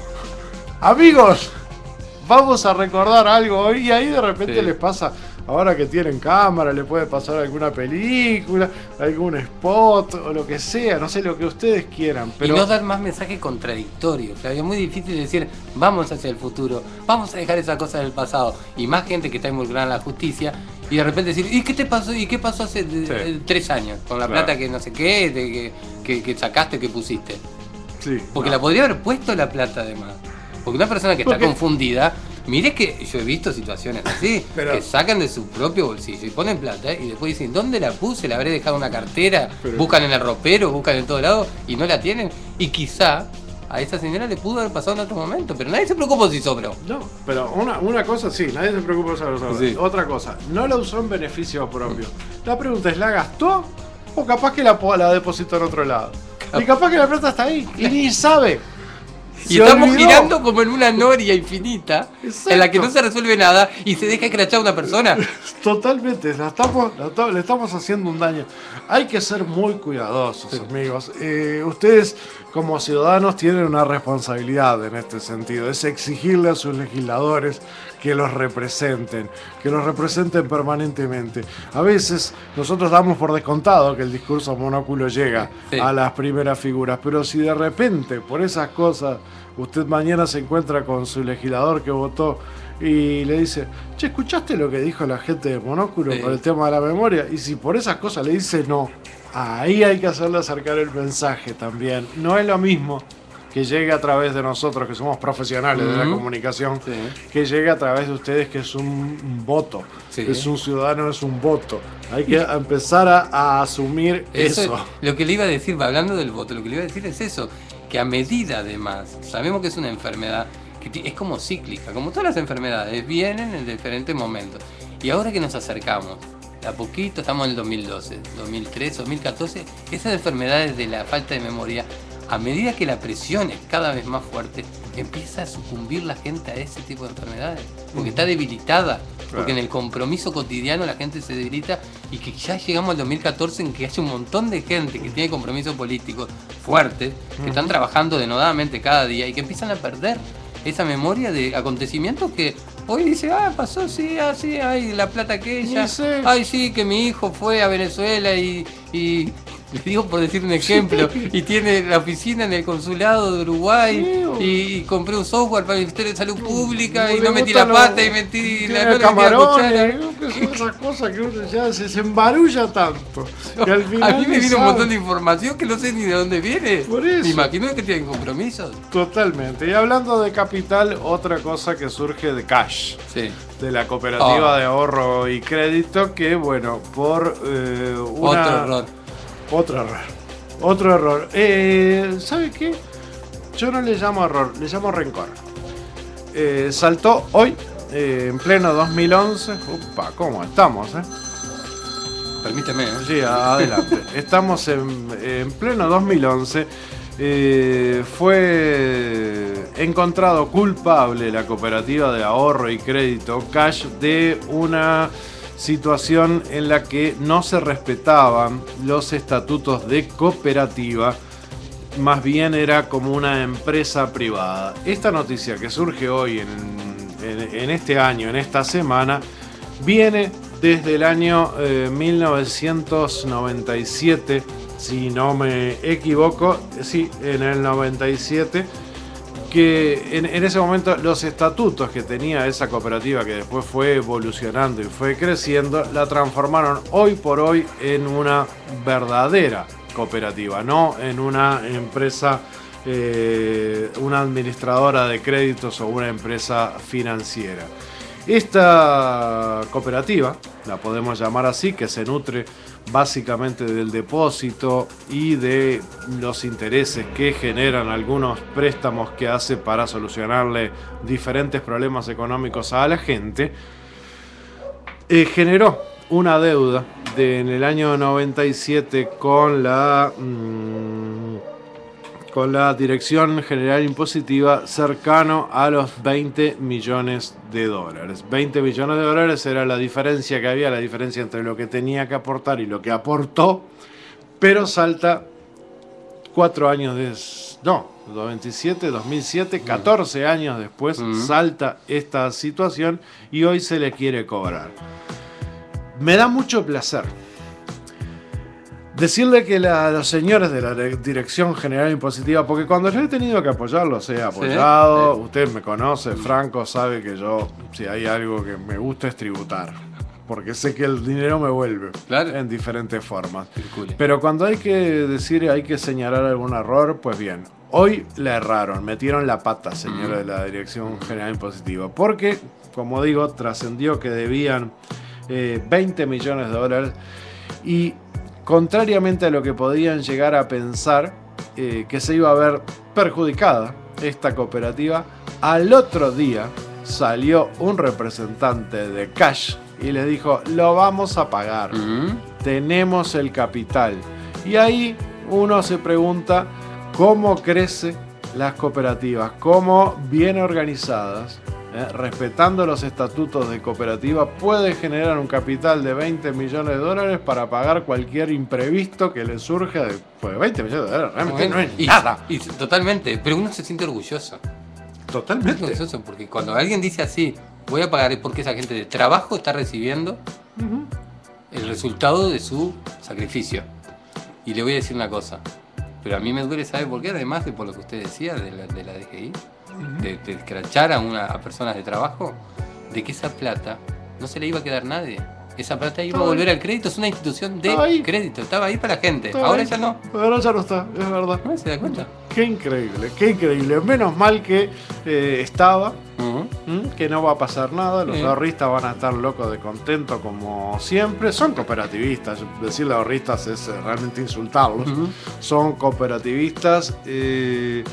amigos, vamos a recordar algo hoy. Y ahí de repente Sí. les pasa, ahora que tienen cámara, le puede pasar alguna película, algún spot o lo que sea, no sé, lo que ustedes quieran. Pero Y no dar más mensajes contradictorios. Claro, es muy difícil decir, vamos hacia el futuro, vamos a dejar esa cosa del pasado. Y más gente que está involucrada en la justicia, y de repente decir, ¿y qué te pasó? ¿Y qué pasó hace de- Sí. eh, tres años? Con la Claro. plata que no sé qué, de que, que, que sacaste, que pusiste. sí, Porque no. la podría haber puesto la plata además. Porque una persona que está Porque- confundida, mire que yo he visto situaciones así, Pero- que sacan de su propio bolsillo y ponen plata y después dicen, ¿dónde la puse? ¿La habré dejado en una cartera? Pero- Buscan en el ropero, buscan en todos lados y no la tienen. Y quizá a esa señora le pudo haber pasado en otro momento, pero nadie se preocupó si sobró. No, pero una, una cosa sí, nadie se preocupa sobre eso. Sí. Otra cosa, no la usó en beneficio propio. La pregunta es, ¿la gastó? O capaz que la, po- la depositó en otro lado. Y capaz que la plata está ahí y ni sabe. Y Se estamos olvidó. girando como en una noria infinita en la que no Exacto. se resuelve nada y se deja escrachar a una persona. Totalmente, la estamos, la to- le estamos haciendo un daño. Hay que ser muy cuidadosos, amigos. Eh, ustedes, como ciudadanos, tienen una responsabilidad en este sentido. Es exigirle a sus legisladores que los representen, que los representen permanentemente. A veces nosotros damos por descontado que el discurso monóculo llega Sí. a las primeras figuras, pero si de repente, por esas cosas, usted mañana se encuentra con su legislador que votó y le dice, che, ¿escuchaste lo que dijo la gente de Monóculo Sí. con el tema de la memoria? Y si por esas cosas le dice no, ahí hay que hacerle acercar el mensaje también. No es lo mismo que llegue a través de nosotros, que somos profesionales de la Ujú. comunicación, Sí. que llegue a través de ustedes, que es un, un voto, Sí. que es un ciudadano, es un voto. Hay que empezar a, a asumir eso. Eso, lo que le iba a decir, hablando del voto, lo que le iba a decir es eso, que a medida además, sabemos que es una enfermedad que ti- es como cíclica, como todas las enfermedades, vienen en diferentes momentos. Y ahora que nos acercamos, de a poquito, estamos en el dos mil doce, dos mil trece, dos mil catorce, esas enfermedades de la falta de memoria, a medida que la presión es cada vez más fuerte, empieza a sucumbir la gente a ese tipo de enfermedades, porque está debilitada, porque en el compromiso cotidiano la gente se debilita y que ya llegamos al dos mil catorce en que hay un montón de gente que tiene compromisos políticos fuertes, que están trabajando denodadamente cada día y que empiezan a perder esa memoria de acontecimientos que hoy dice, ah, pasó, sí, ah, sí, ay, la plata aquella, Ni sé. ay, sí, que mi hijo fue a Venezuela y, y le digo por decir un ejemplo, y tiene la oficina en el consulado de Uruguay y, y compré un software para el Ministerio de Salud Pública y Le no metí gustan la los- pata y metí tiene la no le metí la camarones, cuchara. ¿no? Que son esas cosas que uno ya se, se embarulla tanto. Que al A final mí me ni viene un sabe. montón de información que no sé ni de dónde viene. Por eso. Me imagino que tienen compromisos. Totalmente. Y hablando de capital, otra cosa que surge de Cash, Sí. de la cooperativa Oh. de ahorro y crédito, que bueno, por eh, una... Otro error. Otro error. Otro error. Eh, ¿Sabe qué? Yo no le llamo error, le llamo rencor. Eh, saltó hoy, eh, en pleno dos mil once. Upa, ¿cómo estamos, eh? Permíteme, ¿eh? Sí, adelante. Estamos en, en pleno dos mil once. Eh, fue encontrado culpable la cooperativa de ahorro y crédito Cash de una situación en la que no se respetaban los estatutos de cooperativa, más bien era como una empresa privada. Esta noticia que surge hoy en, en, en este año, en esta semana, viene desde el año eh, mil novecientos noventa y siete, si no me equivoco, sí, en el noventa y siete, que en, en ese momento los estatutos que tenía esa cooperativa, que después fue evolucionando y fue creciendo, la transformaron hoy por hoy en una verdadera cooperativa, no en una empresa, eh, una administradora de créditos o una empresa financiera. Esta cooperativa, la podemos llamar así, que se nutre básicamente del depósito y de los intereses que generan algunos préstamos que hace para solucionarle diferentes problemas económicos a la gente, eh, generó una deuda de, en el año noventa y siete con la... Mmm, con la Dirección General Impositiva cercano a los veinte millones de dólares. veinte millones de dólares era la diferencia que había, la diferencia entre lo que tenía que aportar y lo que aportó, pero salta cuatro años de... No, noventa y siete, dos mil siete, catorce años después, uh-huh. salta esta situación y hoy se le quiere cobrar. Me da mucho placer decirle que la, los señores de la Dirección General Impositiva, porque cuando yo he tenido que apoyarlos, he apoyado, sí, sí. Usted me conoce, Franco sabe que yo, si hay algo que me gusta es tributar, porque sé que el dinero me vuelve, claro, en diferentes formas. Circule. Pero cuando hay que decir, hay que señalar algún error, pues bien, hoy le erraron, metieron la pata, señores de la Dirección General Impositiva, porque, como digo, trascendió que debían eh, veinte millones de dólares y, contrariamente a lo que podían llegar a pensar, eh, que se iba a ver perjudicada esta cooperativa, al otro día salió un representante de Cash y les dijo, lo vamos a pagar, uh-huh. tenemos el capital. Y ahí uno se pregunta cómo crecen las cooperativas, cómo bien organizadas, Eh, respetando los estatutos de cooperativa, puede generar un capital de veinte millones de dólares para pagar cualquier imprevisto que le surja. De, pues veinte millones de dólares realmente bueno, no es y, nada. Y, totalmente, pero uno se siente orgulloso. Totalmente. Orgulloso porque cuando alguien dice así, voy a pagar, es porque esa gente de trabajo está recibiendo uh-huh. el resultado de su sacrificio. Y le voy a decir una cosa, pero a mí me duele saber por qué, además de por lo que usted decía de la, de la D G I. De, de escrachar a, una, a personas de trabajo, de que esa plata no se le iba a quedar a nadie. Esa plata iba a volver al crédito, es una institución de crédito, estaba ahí para la gente. Estaba ahora ahí. Ya no. Ahora ya no está, es verdad. ¿No se da cuenta? Qué increíble, qué increíble. Menos mal que eh, estaba, uh-huh. que no va a pasar nada. Los uh-huh. ahorristas van a estar locos de contento como siempre. Son cooperativistas, decirle ahorristas es realmente insultarlos. Uh-huh. Son cooperativistas. Eh,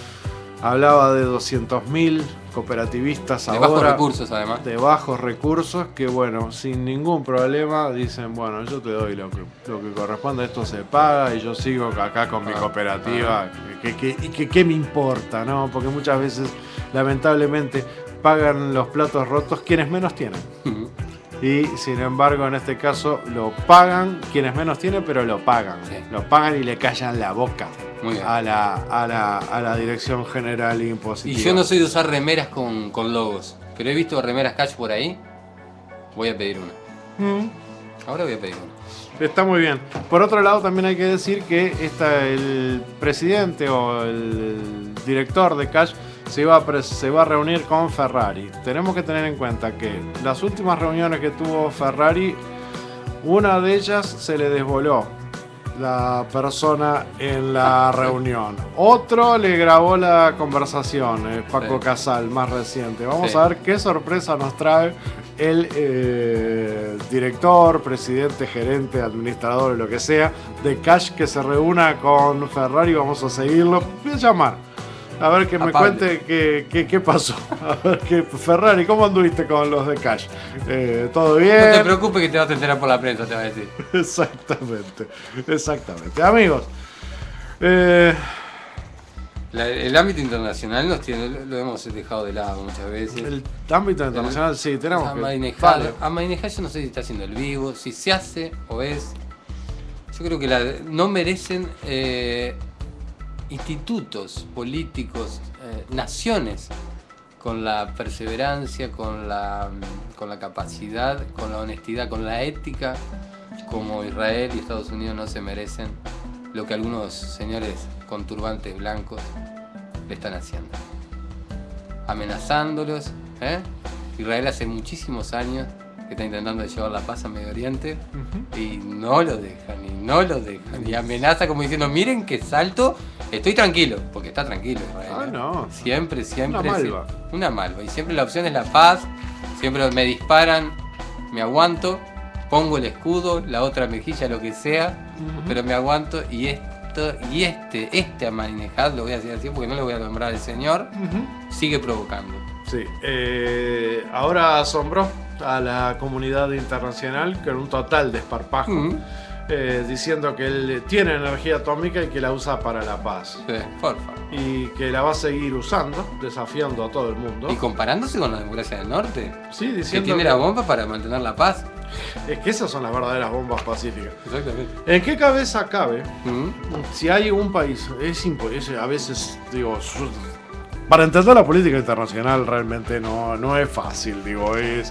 Hablaba de doscientos mil cooperativistas de ahora. De bajos recursos, además. De bajos recursos que, bueno, sin ningún problema dicen, bueno, yo te doy lo que, lo que corresponde, esto se paga y yo sigo acá con ah, mi cooperativa. Ah. ¿Qué, qué, qué, ¿Qué me importa, no? Porque muchas veces, lamentablemente, pagan los platos rotos quienes menos tienen. Uh-huh. Y, sin embargo, en este caso, lo pagan quienes menos tienen, pero lo pagan. Sí. Lo pagan y le callan la boca. A la, a, la, a la Dirección General Impositiva. Y yo no soy de usar remeras con, con logos, pero he visto remeras Cash por ahí. Voy a pedir una. Mm. Ahora voy a pedir una. Está muy bien. Por otro lado, también hay que decir que esta, el presidente o el director de Cash se va, a, se va a reunir con Ferrari. Tenemos que tener en cuenta que las últimas reuniones que tuvo Ferrari, una de ellas se le desvoló la persona en la reunión. Otro le grabó la conversación, eh, Paco sí. Casal, más reciente. Vamos sí. a ver qué sorpresa nos trae el eh, director, presidente, gerente, administrador, lo que sea, de Cash que se reúna con Ferrari. Vamos a seguirlo. Voy a llamar. A ver que me cuente qué, qué, qué pasó. A ver que Ferrari, ¿cómo anduviste con los de Cash? Eh, ¿Todo bien? No te preocupes que te vas a enterar por la prensa, te va a decir. Exactamente, exactamente. Amigos, eh... la, el ámbito internacional nos tiene, lo, lo hemos dejado de lado muchas veces. El ámbito internacional, el, sí, tenemos que... Vale. Ahmadinejad, yo no sé si está haciendo el vivo, si se hace o es... Yo creo que la, no merecen... Eh, institutos políticos, eh, naciones con la perseverancia, con la, con la capacidad, con la honestidad, con la ética, como Israel y Estados Unidos no se merecen lo que algunos señores con turbantes blancos le están haciendo. Amenazándolos, ¿eh? Israel hace muchísimos años que está intentando llevar la paz a Medio Oriente uh-huh. y no lo dejan, y no lo dejan, y amenaza como diciendo, miren que salto, estoy tranquilo, porque está tranquilo Israel. Ah, no. Siempre, siempre. Una malva. Sí, una malva, y siempre la opción es la paz, siempre me disparan, me aguanto, pongo el escudo, la otra mejilla, lo que sea, uh-huh. pero me aguanto, y esto, y este, este Ahmadinejad, lo voy a decir así porque no le voy a nombrar al señor, uh-huh. sigue provocando. Sí, eh, ahora asombró a la comunidad internacional con un total desparpajo, uh-huh. eh, diciendo que él tiene energía atómica y que la usa para la paz. Sí, porfa. Y que la va a seguir usando, desafiando a todo el mundo. Y comparándose con la democracia del norte. Sí, diciendo que tiene que... la bomba para mantener la paz. Es que esas son las verdaderas bombas pacíficas. Exactamente. ¿En qué cabeza cabe uh-huh. si hay un país? Es imposible, a veces digo... Para entender la política internacional realmente no, no es fácil, digo, es...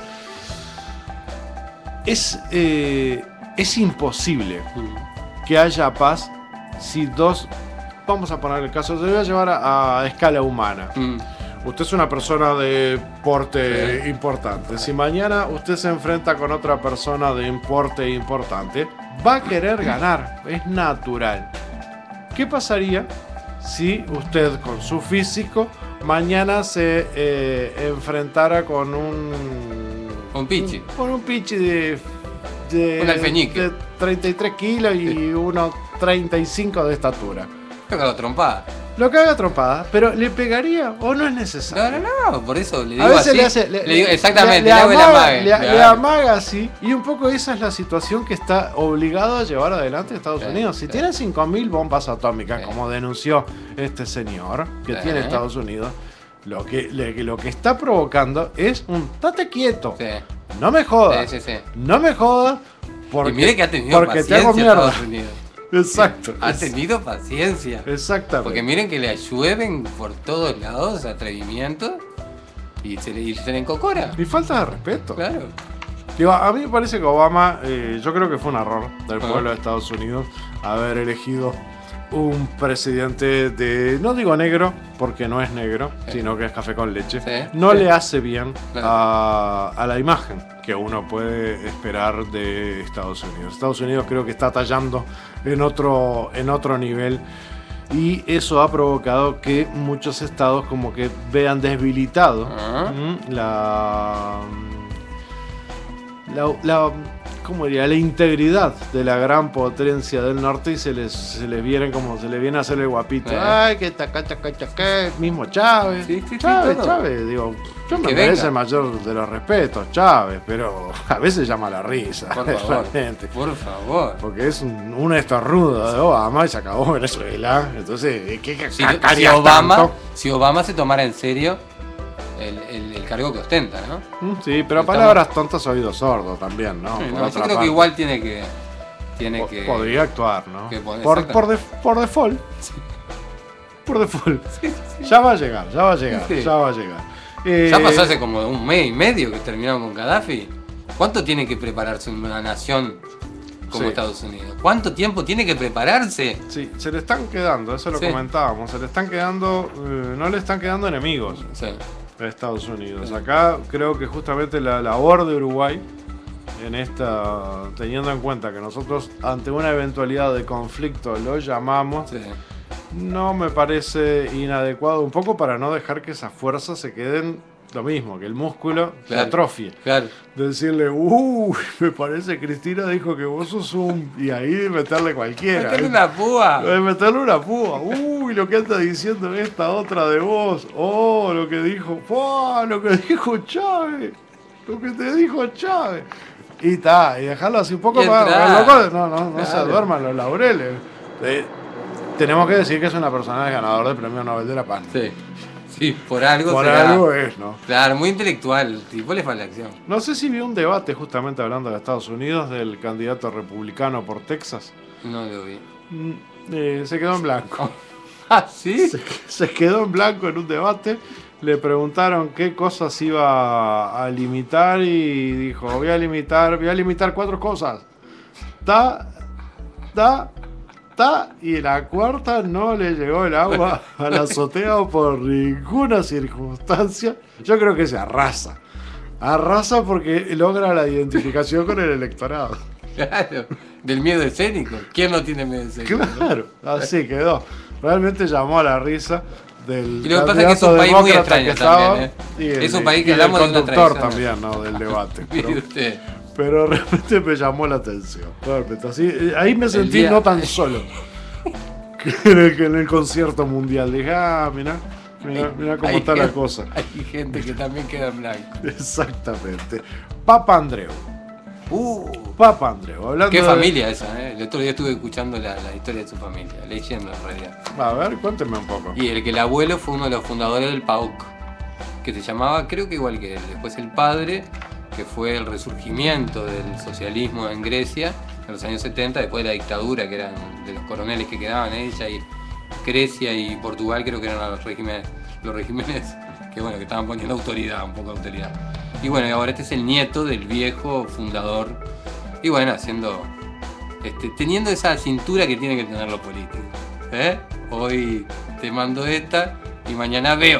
Es, eh, es imposible que haya paz si dos... Vamos a poner el caso, se voy a llevar a, a escala humana. Mm. Usted es una persona de porte sí. importante. Si mañana usted se enfrenta con otra persona de porte importante, va a querer ganar, es natural. ¿Qué pasaría si usted con su físico mañana se eh, enfrentara con un... Un pichi. Un, con un pichi de... de un alfeñique. De treinta y tres kilos y sí. uno treinta y cinco de estatura. Lo caga trompada. Lo caga trompada, pero ¿le pegaría o no es necesario? No, no, no, por eso le digo a veces así. Le hace, le, le digo, exactamente, le, le, le, amaga, amague, le, le amaga así. Y un poco esa es la situación que está obligado a llevar adelante Estados sí, Unidos. Si sí. tiene cinco mil bombas atómicas, sí. como denunció este señor que sí. tiene Estados Unidos, lo que, le, lo que está provocando es un tate quieto. Sí. No me jodas. Sí, sí, sí. No me jodas. Porque, y mire que ha tenido porque paciencia te hago mierda. Estados Unidos. Exacto. Ha tenido paciencia. Exactamente. Porque miren que le llueven por todos lados atrevimientos y se le, y se le encocora. Y falta de respeto. Claro. Digo, a mí me parece que Obama, eh, yo creo que fue un error del pueblo de Estados Unidos haber elegido un presidente de, no digo negro, porque no es negro, sí. sino que es café con leche. Sí. No sí. le hace bien claro. a, a la imagen que uno puede esperar de Estados Unidos. Estados Unidos creo que está tallando en otro, en otro nivel y eso ha provocado que muchos estados como que vean debilitado uh-huh. la, la, la ¿cómo diría? La integridad de la gran potencia del norte y se les, se les viene como se le viene a hacer el guapito. Eh. Ay, que taca, taca, taca, mismo Chávez. Sí, sí, Chávez, sí, Chávez. Digo, yo me merece el mayor de los respetos, Chávez, pero a veces llama la risa. Por favor. Realmente. Por favor. Porque es un, un estornudo de Obama y se acabó Venezuela. Entonces, ¿qué, qué si, si Obama, tanto? si Obama se tomara en serio El, el, el cargo que ostenta, ¿no? Sí, pero Estamos... palabras tontas, oídos sordos también, ¿no? Sí, no yo creo parte. que igual tiene que... Tiene po- que podría actuar, ¿no? Que pone, por, por, de, por default. Sí. Por default. Sí, sí. Ya va a llegar, ya va a llegar, sí. ya va a llegar. Eh... Ya pasó hace como un mes y medio que terminaron con Gaddafi. ¿Cuánto tiene que prepararse una nación como sí. Estados Unidos? ¿Cuánto tiempo tiene que prepararse? Sí, se le están quedando, eso lo sí. comentábamos, se le están quedando, eh, no le están quedando enemigos. Sí. De Estados Unidos. Acá creo que justamente la labor de Uruguay en esta, teniendo en cuenta que nosotros ante una eventualidad de conflicto lo llamamos, sí. no me parece inadecuado, un poco para no dejar que esas fuerzas se queden lo mismo, que el músculo claro. se atrofie. Claro. De decirle, uh, me parece Cristina dijo que vos sos un... Y ahí meterle cualquiera. Meterle una púa. Meterle una púa. Uy, lo que anda diciendo esta otra de vos. Oh, lo que dijo... Oh, lo que dijo Chávez. Lo que te dijo Chávez. Y está, y dejarlo así un poco para... Loco, no, no, no claro. se duerman los laureles. Eh, tenemos que decir que es una persona ganador del Premio Nobel de la Paz. Sí. Sí, por algo Por será. algo es, ¿no? Claro, muy intelectual, el tipo le falta acción. No sé si vi un debate justamente hablando de Estados Unidos del candidato republicano por Texas. No lo vi. Eh, se quedó en blanco. ¿Ah, sí? Se, se quedó en blanco en un debate. le preguntaron qué cosas iba a limitar y dijo, voy a limitar, voy a limitar cuatro cosas. Ta, ta, ta, y la cuarta no le llegó el agua a la azotea por ninguna circunstancia. Yo creo que se arrasa. Arrasa porque logra la identificación con el electorado. Claro, del miedo escénico. ¿Quién no tiene miedo escénico? Claro, así quedó. Realmente llamó a la risa del y lo que pasa es que es un país muy extraño estaba, también, ¿eh? el, es un país que y hablamos del de una conductor tradición, también, ¿no? Del debate. Mire Pero, usted. pero realmente me llamó la atención. Realmente, así, ahí me sentí día... no tan solo que en, el, que en el concierto mundial. Dije, ah, mirá, mirá, mirá cómo hay está gente, la cosa. Hay gente que también queda en blanco. Exactamente. Papa Andreu. Uh, Papa Andreu. Hablando qué de... familia esa, ¿eh? El otro día estuve escuchando la, la historia de su familia, leyendo en realidad. A ver, cuénteme un poco. Y el que el abuelo fue uno de los fundadores del P A O K, que se llamaba, creo que igual que él. Después el padre, que fue el resurgimiento del socialismo en Grecia en los años setenta, después de la dictadura, que eran de los coroneles que quedaban en ella, y Grecia y Portugal creo que eran los regímenes, los regímenes que bueno, que estaban poniendo autoridad, un poco de autoridad. Y bueno, y ahora este es el nieto del viejo fundador. Y bueno, haciendo. Este, teniendo esa cintura que tiene que tener los políticos. ¿Eh? Hoy te mando esta y mañana veo.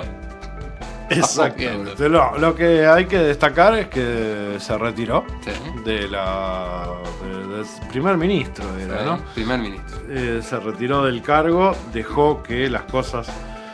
Exactamente. Lo, lo que hay que destacar es que se retiró sí. de la. De, de primer ministro, era, sí, ¿no? Primer ministro. Eh, se retiró del cargo, dejó que las cosas.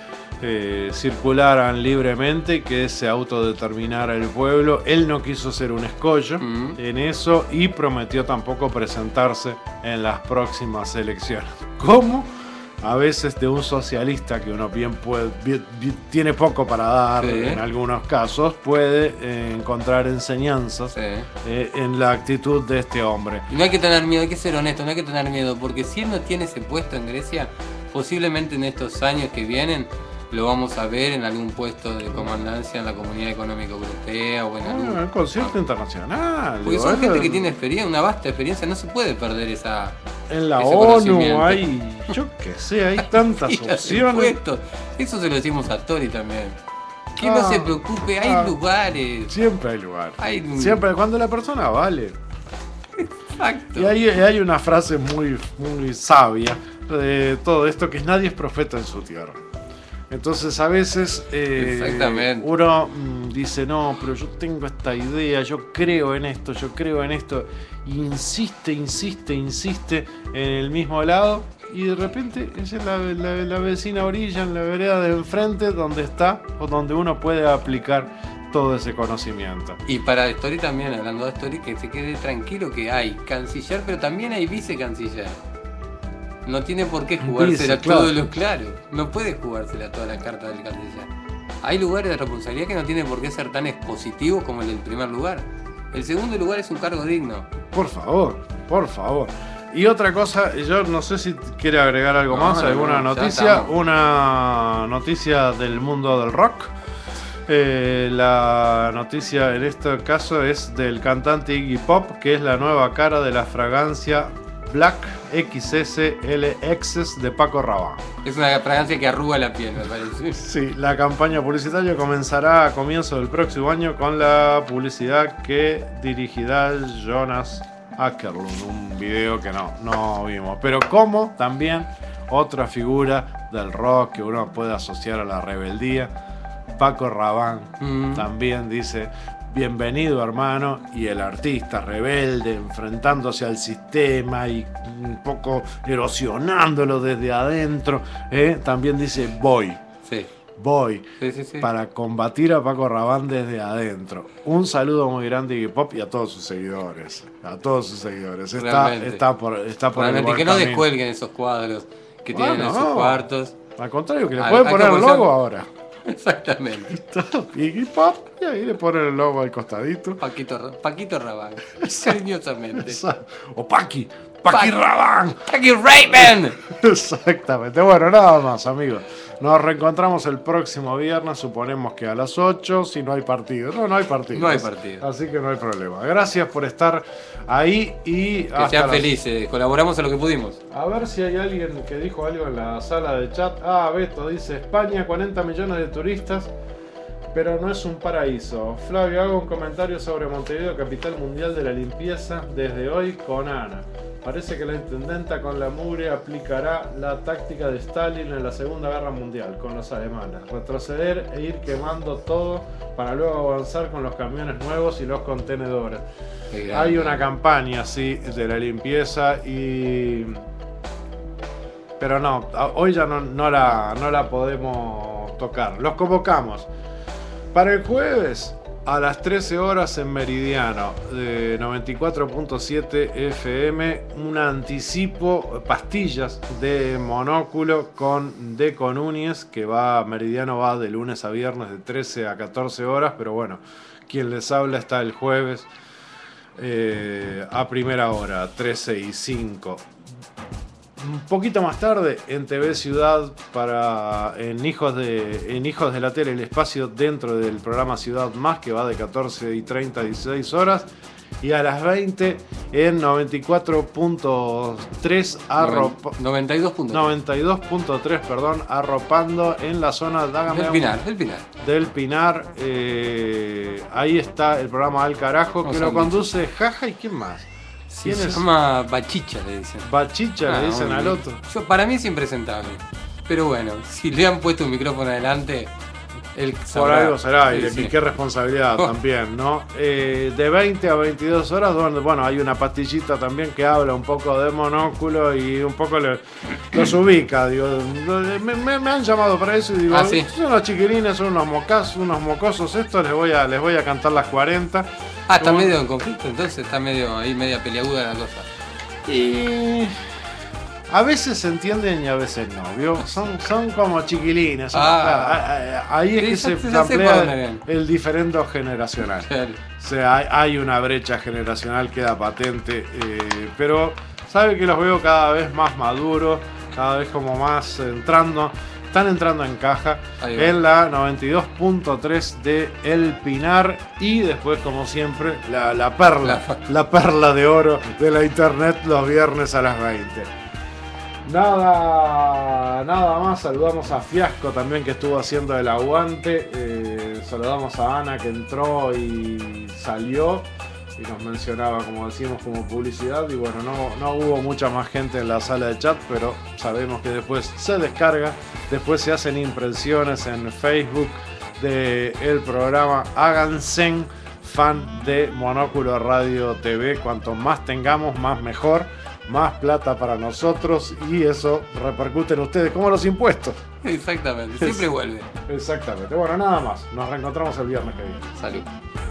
Eh, circularan libremente, que se autodeterminara el pueblo. Él no quiso ser un escollo uh-huh. en eso y prometió tampoco presentarse en las próximas elecciones. ¿Cómo? A veces de un socialista que uno bien puede, bien, bien, tiene poco para dar sí. en algunos casos, puede eh, encontrar enseñanzas sí. eh, en la actitud de este hombre. Y no hay que tener miedo, hay que ser honesto, no hay que tener miedo, porque si él no tiene ese puesto en Grecia, posiblemente en estos años que vienen lo vamos a ver en algún puesto de comandancia en la Comunidad Económica Europea o en ah, algún... un concierto ah. internacional. Porque son gente que tiene experiencia, una vasta experiencia, no se puede perder esa... En la ONU hay, yo qué sé, hay tantas opciones. Eso se lo decimos a Tori también. Que ah, no se preocupe, hay ah, lugares. Siempre hay lugares. Hay... Siempre, cuando la persona vale. Exacto. Y hay, hay una frase muy, muy sabia de todo esto, que es nadie es profeta en su tierra. Entonces a veces eh, uno mm, dice, no, pero yo tengo esta idea, yo creo en esto, yo creo en esto, y insiste, insiste, insiste en el mismo lado, y de repente esa es la, la, la vecina orilla, en la vereda de enfrente, donde está, o donde uno puede aplicar todo ese conocimiento. Y para Story también, hablando de Story, que se quede tranquilo que hay canciller, pero también hay vicecanciller. No tiene por qué jugársela Dice, todo claro. lo claro. No puede jugársela toda la carta del canciller. Hay lugares de responsabilidad que no tienen por qué ser tan expositivos como el del primer lugar. El segundo lugar es un cargo digno. Por favor, por favor. Y otra cosa, yo no sé si quiere agregar algo no, más, no, alguna no, noticia. Una noticia del mundo del rock. Eh, la noticia en este caso es del cantante Iggy Pop, que es la nueva cara de la fragancia Black X S L X de Paco Rabanne. Es una fragancia que arruga la piel, me parece. Sí, la campaña publicitaria comenzará a comienzo del próximo año con la publicidad que dirigirá Jonas Åkerlund, un video que no, no vimos. Pero como también otra figura del rock que uno puede asociar a la rebeldía, Paco Rabanne mm. también dice... Bienvenido, hermano, y el artista rebelde enfrentándose al sistema y un poco erosionándolo desde adentro, ¿eh? También dice voy, sí. voy, sí, sí, sí. para combatir a Paco Rabanne desde adentro. Un saludo muy grande a Iggy Pop y a todos sus seguidores, a todos sus seguidores. Está, está por, está por Realmente, el que no camino. Descuelguen esos cuadros que bueno, tienen en sus cuartos. Al contrario, que le pueden poner el logo ahora. Exactamente. Iggy Pop, y ahí le ponen el logo al costadito. Paquito, Paquito Rabanne. Cariñosamente. O Paqui. Paqui Rabanne. Paqui Raven. Exactamente. Bueno, nada más, amigos. Nos reencontramos el próximo viernes, suponemos que a las ocho, si no hay partido. No, no hay partido. No hay partido. Así que no hay problema. Gracias por estar ahí y que sean las... felices. Colaboramos en lo que pudimos. A ver si hay alguien que dijo algo en la sala de chat. Ah, Beto dice, España, cuarenta millones de turistas pero no es un paraíso. Flavio, hago un comentario sobre Montevideo, capital mundial de la limpieza, desde hoy con Ana. Parece que la intendenta con la mugre aplicará la táctica de Stalin en la Segunda Guerra Mundial con los alemanes. Retroceder e ir quemando todo para luego avanzar con los camiones nuevos y los contenedores. Hay una campaña así de la limpieza y... Pero no, hoy ya no, no, la, no la podemos tocar. Los convocamos para el jueves a las trece horas en Meridiano de noventa y cuatro punto siete F M, un anticipo, pastillas de Monóculo con Deco Núñez, que va, Meridiano va de lunes a viernes de trece a catorce horas, pero bueno, quien les habla está el jueves eh, a primera hora, trece y cinco. Un poquito más tarde en T V Ciudad, para en Hijos de en Hijos de la Tele, el espacio dentro del programa Ciudad Más, que va de catorce y treinta a dieciséis horas, y a las veinte en noventa y cuatro punto tres arropa, noventa y dos punto tres, perdón, arropando en la zona del Pinar, del Pinar. Del Pinar, eh, ahí está el programa Al Carajo, que lo conduce Jaja y quién más. Sí, se es? llama Bachicha, le dicen. Bachicha, ah, le dicen al otro. Yo, para mí es impresentable. Pero bueno, si le han puesto un micrófono adelante, él sabrá. Por algo será, y, sí, y qué responsabilidad oh. también, ¿no? Eh, de veinte a veintidós horas, donde, bueno, hay una pastillita también que habla un poco de Monóculo y un poco le, los ubica, digo. Me, me, me han llamado para eso y digo, ah, ¿sí? Son unos chiquilines, son unos mocazos, unos mocosos estos, les voy a, les voy a cantar las cuarenta. Ah, está medio en conflicto, entonces está medio ahí, media peliaguda la cosa. Y a veces se entienden y a veces no, ¿vio? Son, son como chiquilines. Son, ah, claro, ahí es que se plantea el, el diferendo generacional. Claro. O sea, hay, hay una brecha generacional, queda patente, eh, pero sabe que los veo cada vez más maduros, cada vez como más entrando. Están entrando en caja en la noventa y dos punto tres de El Pinar, y después, como siempre, la, la perla, la, la perla de oro de la internet los viernes a las veinte. Nada, nada más. Saludamos a Fiasco también, que estuvo haciendo el aguante. Eh, saludamos a Ana, que entró y salió y nos mencionaba, como decimos, como publicidad. Y bueno, no, no hubo mucha más gente en la sala de chat, pero sabemos que después se descarga, después se hacen impresiones en Facebook del programa. Háganse fan de Monóculo Radio T V. Cuanto más tengamos, más mejor, más plata para nosotros, y eso repercute en ustedes como los impuestos. Exactamente, siempre es, vuelve. Exactamente. Bueno, nada más. Nos reencontramos el viernes que viene. Salud.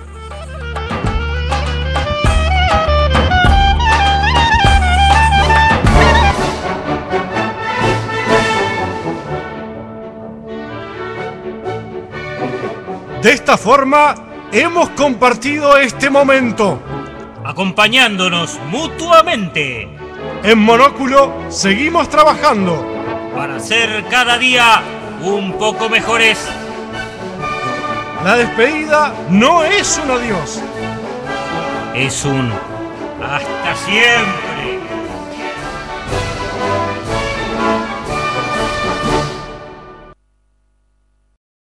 De esta forma hemos compartido este momento, acompañándonos mutuamente. En Monóculo seguimos trabajando para ser cada día un poco mejores. La despedida no es un adiós, es un hasta siempre.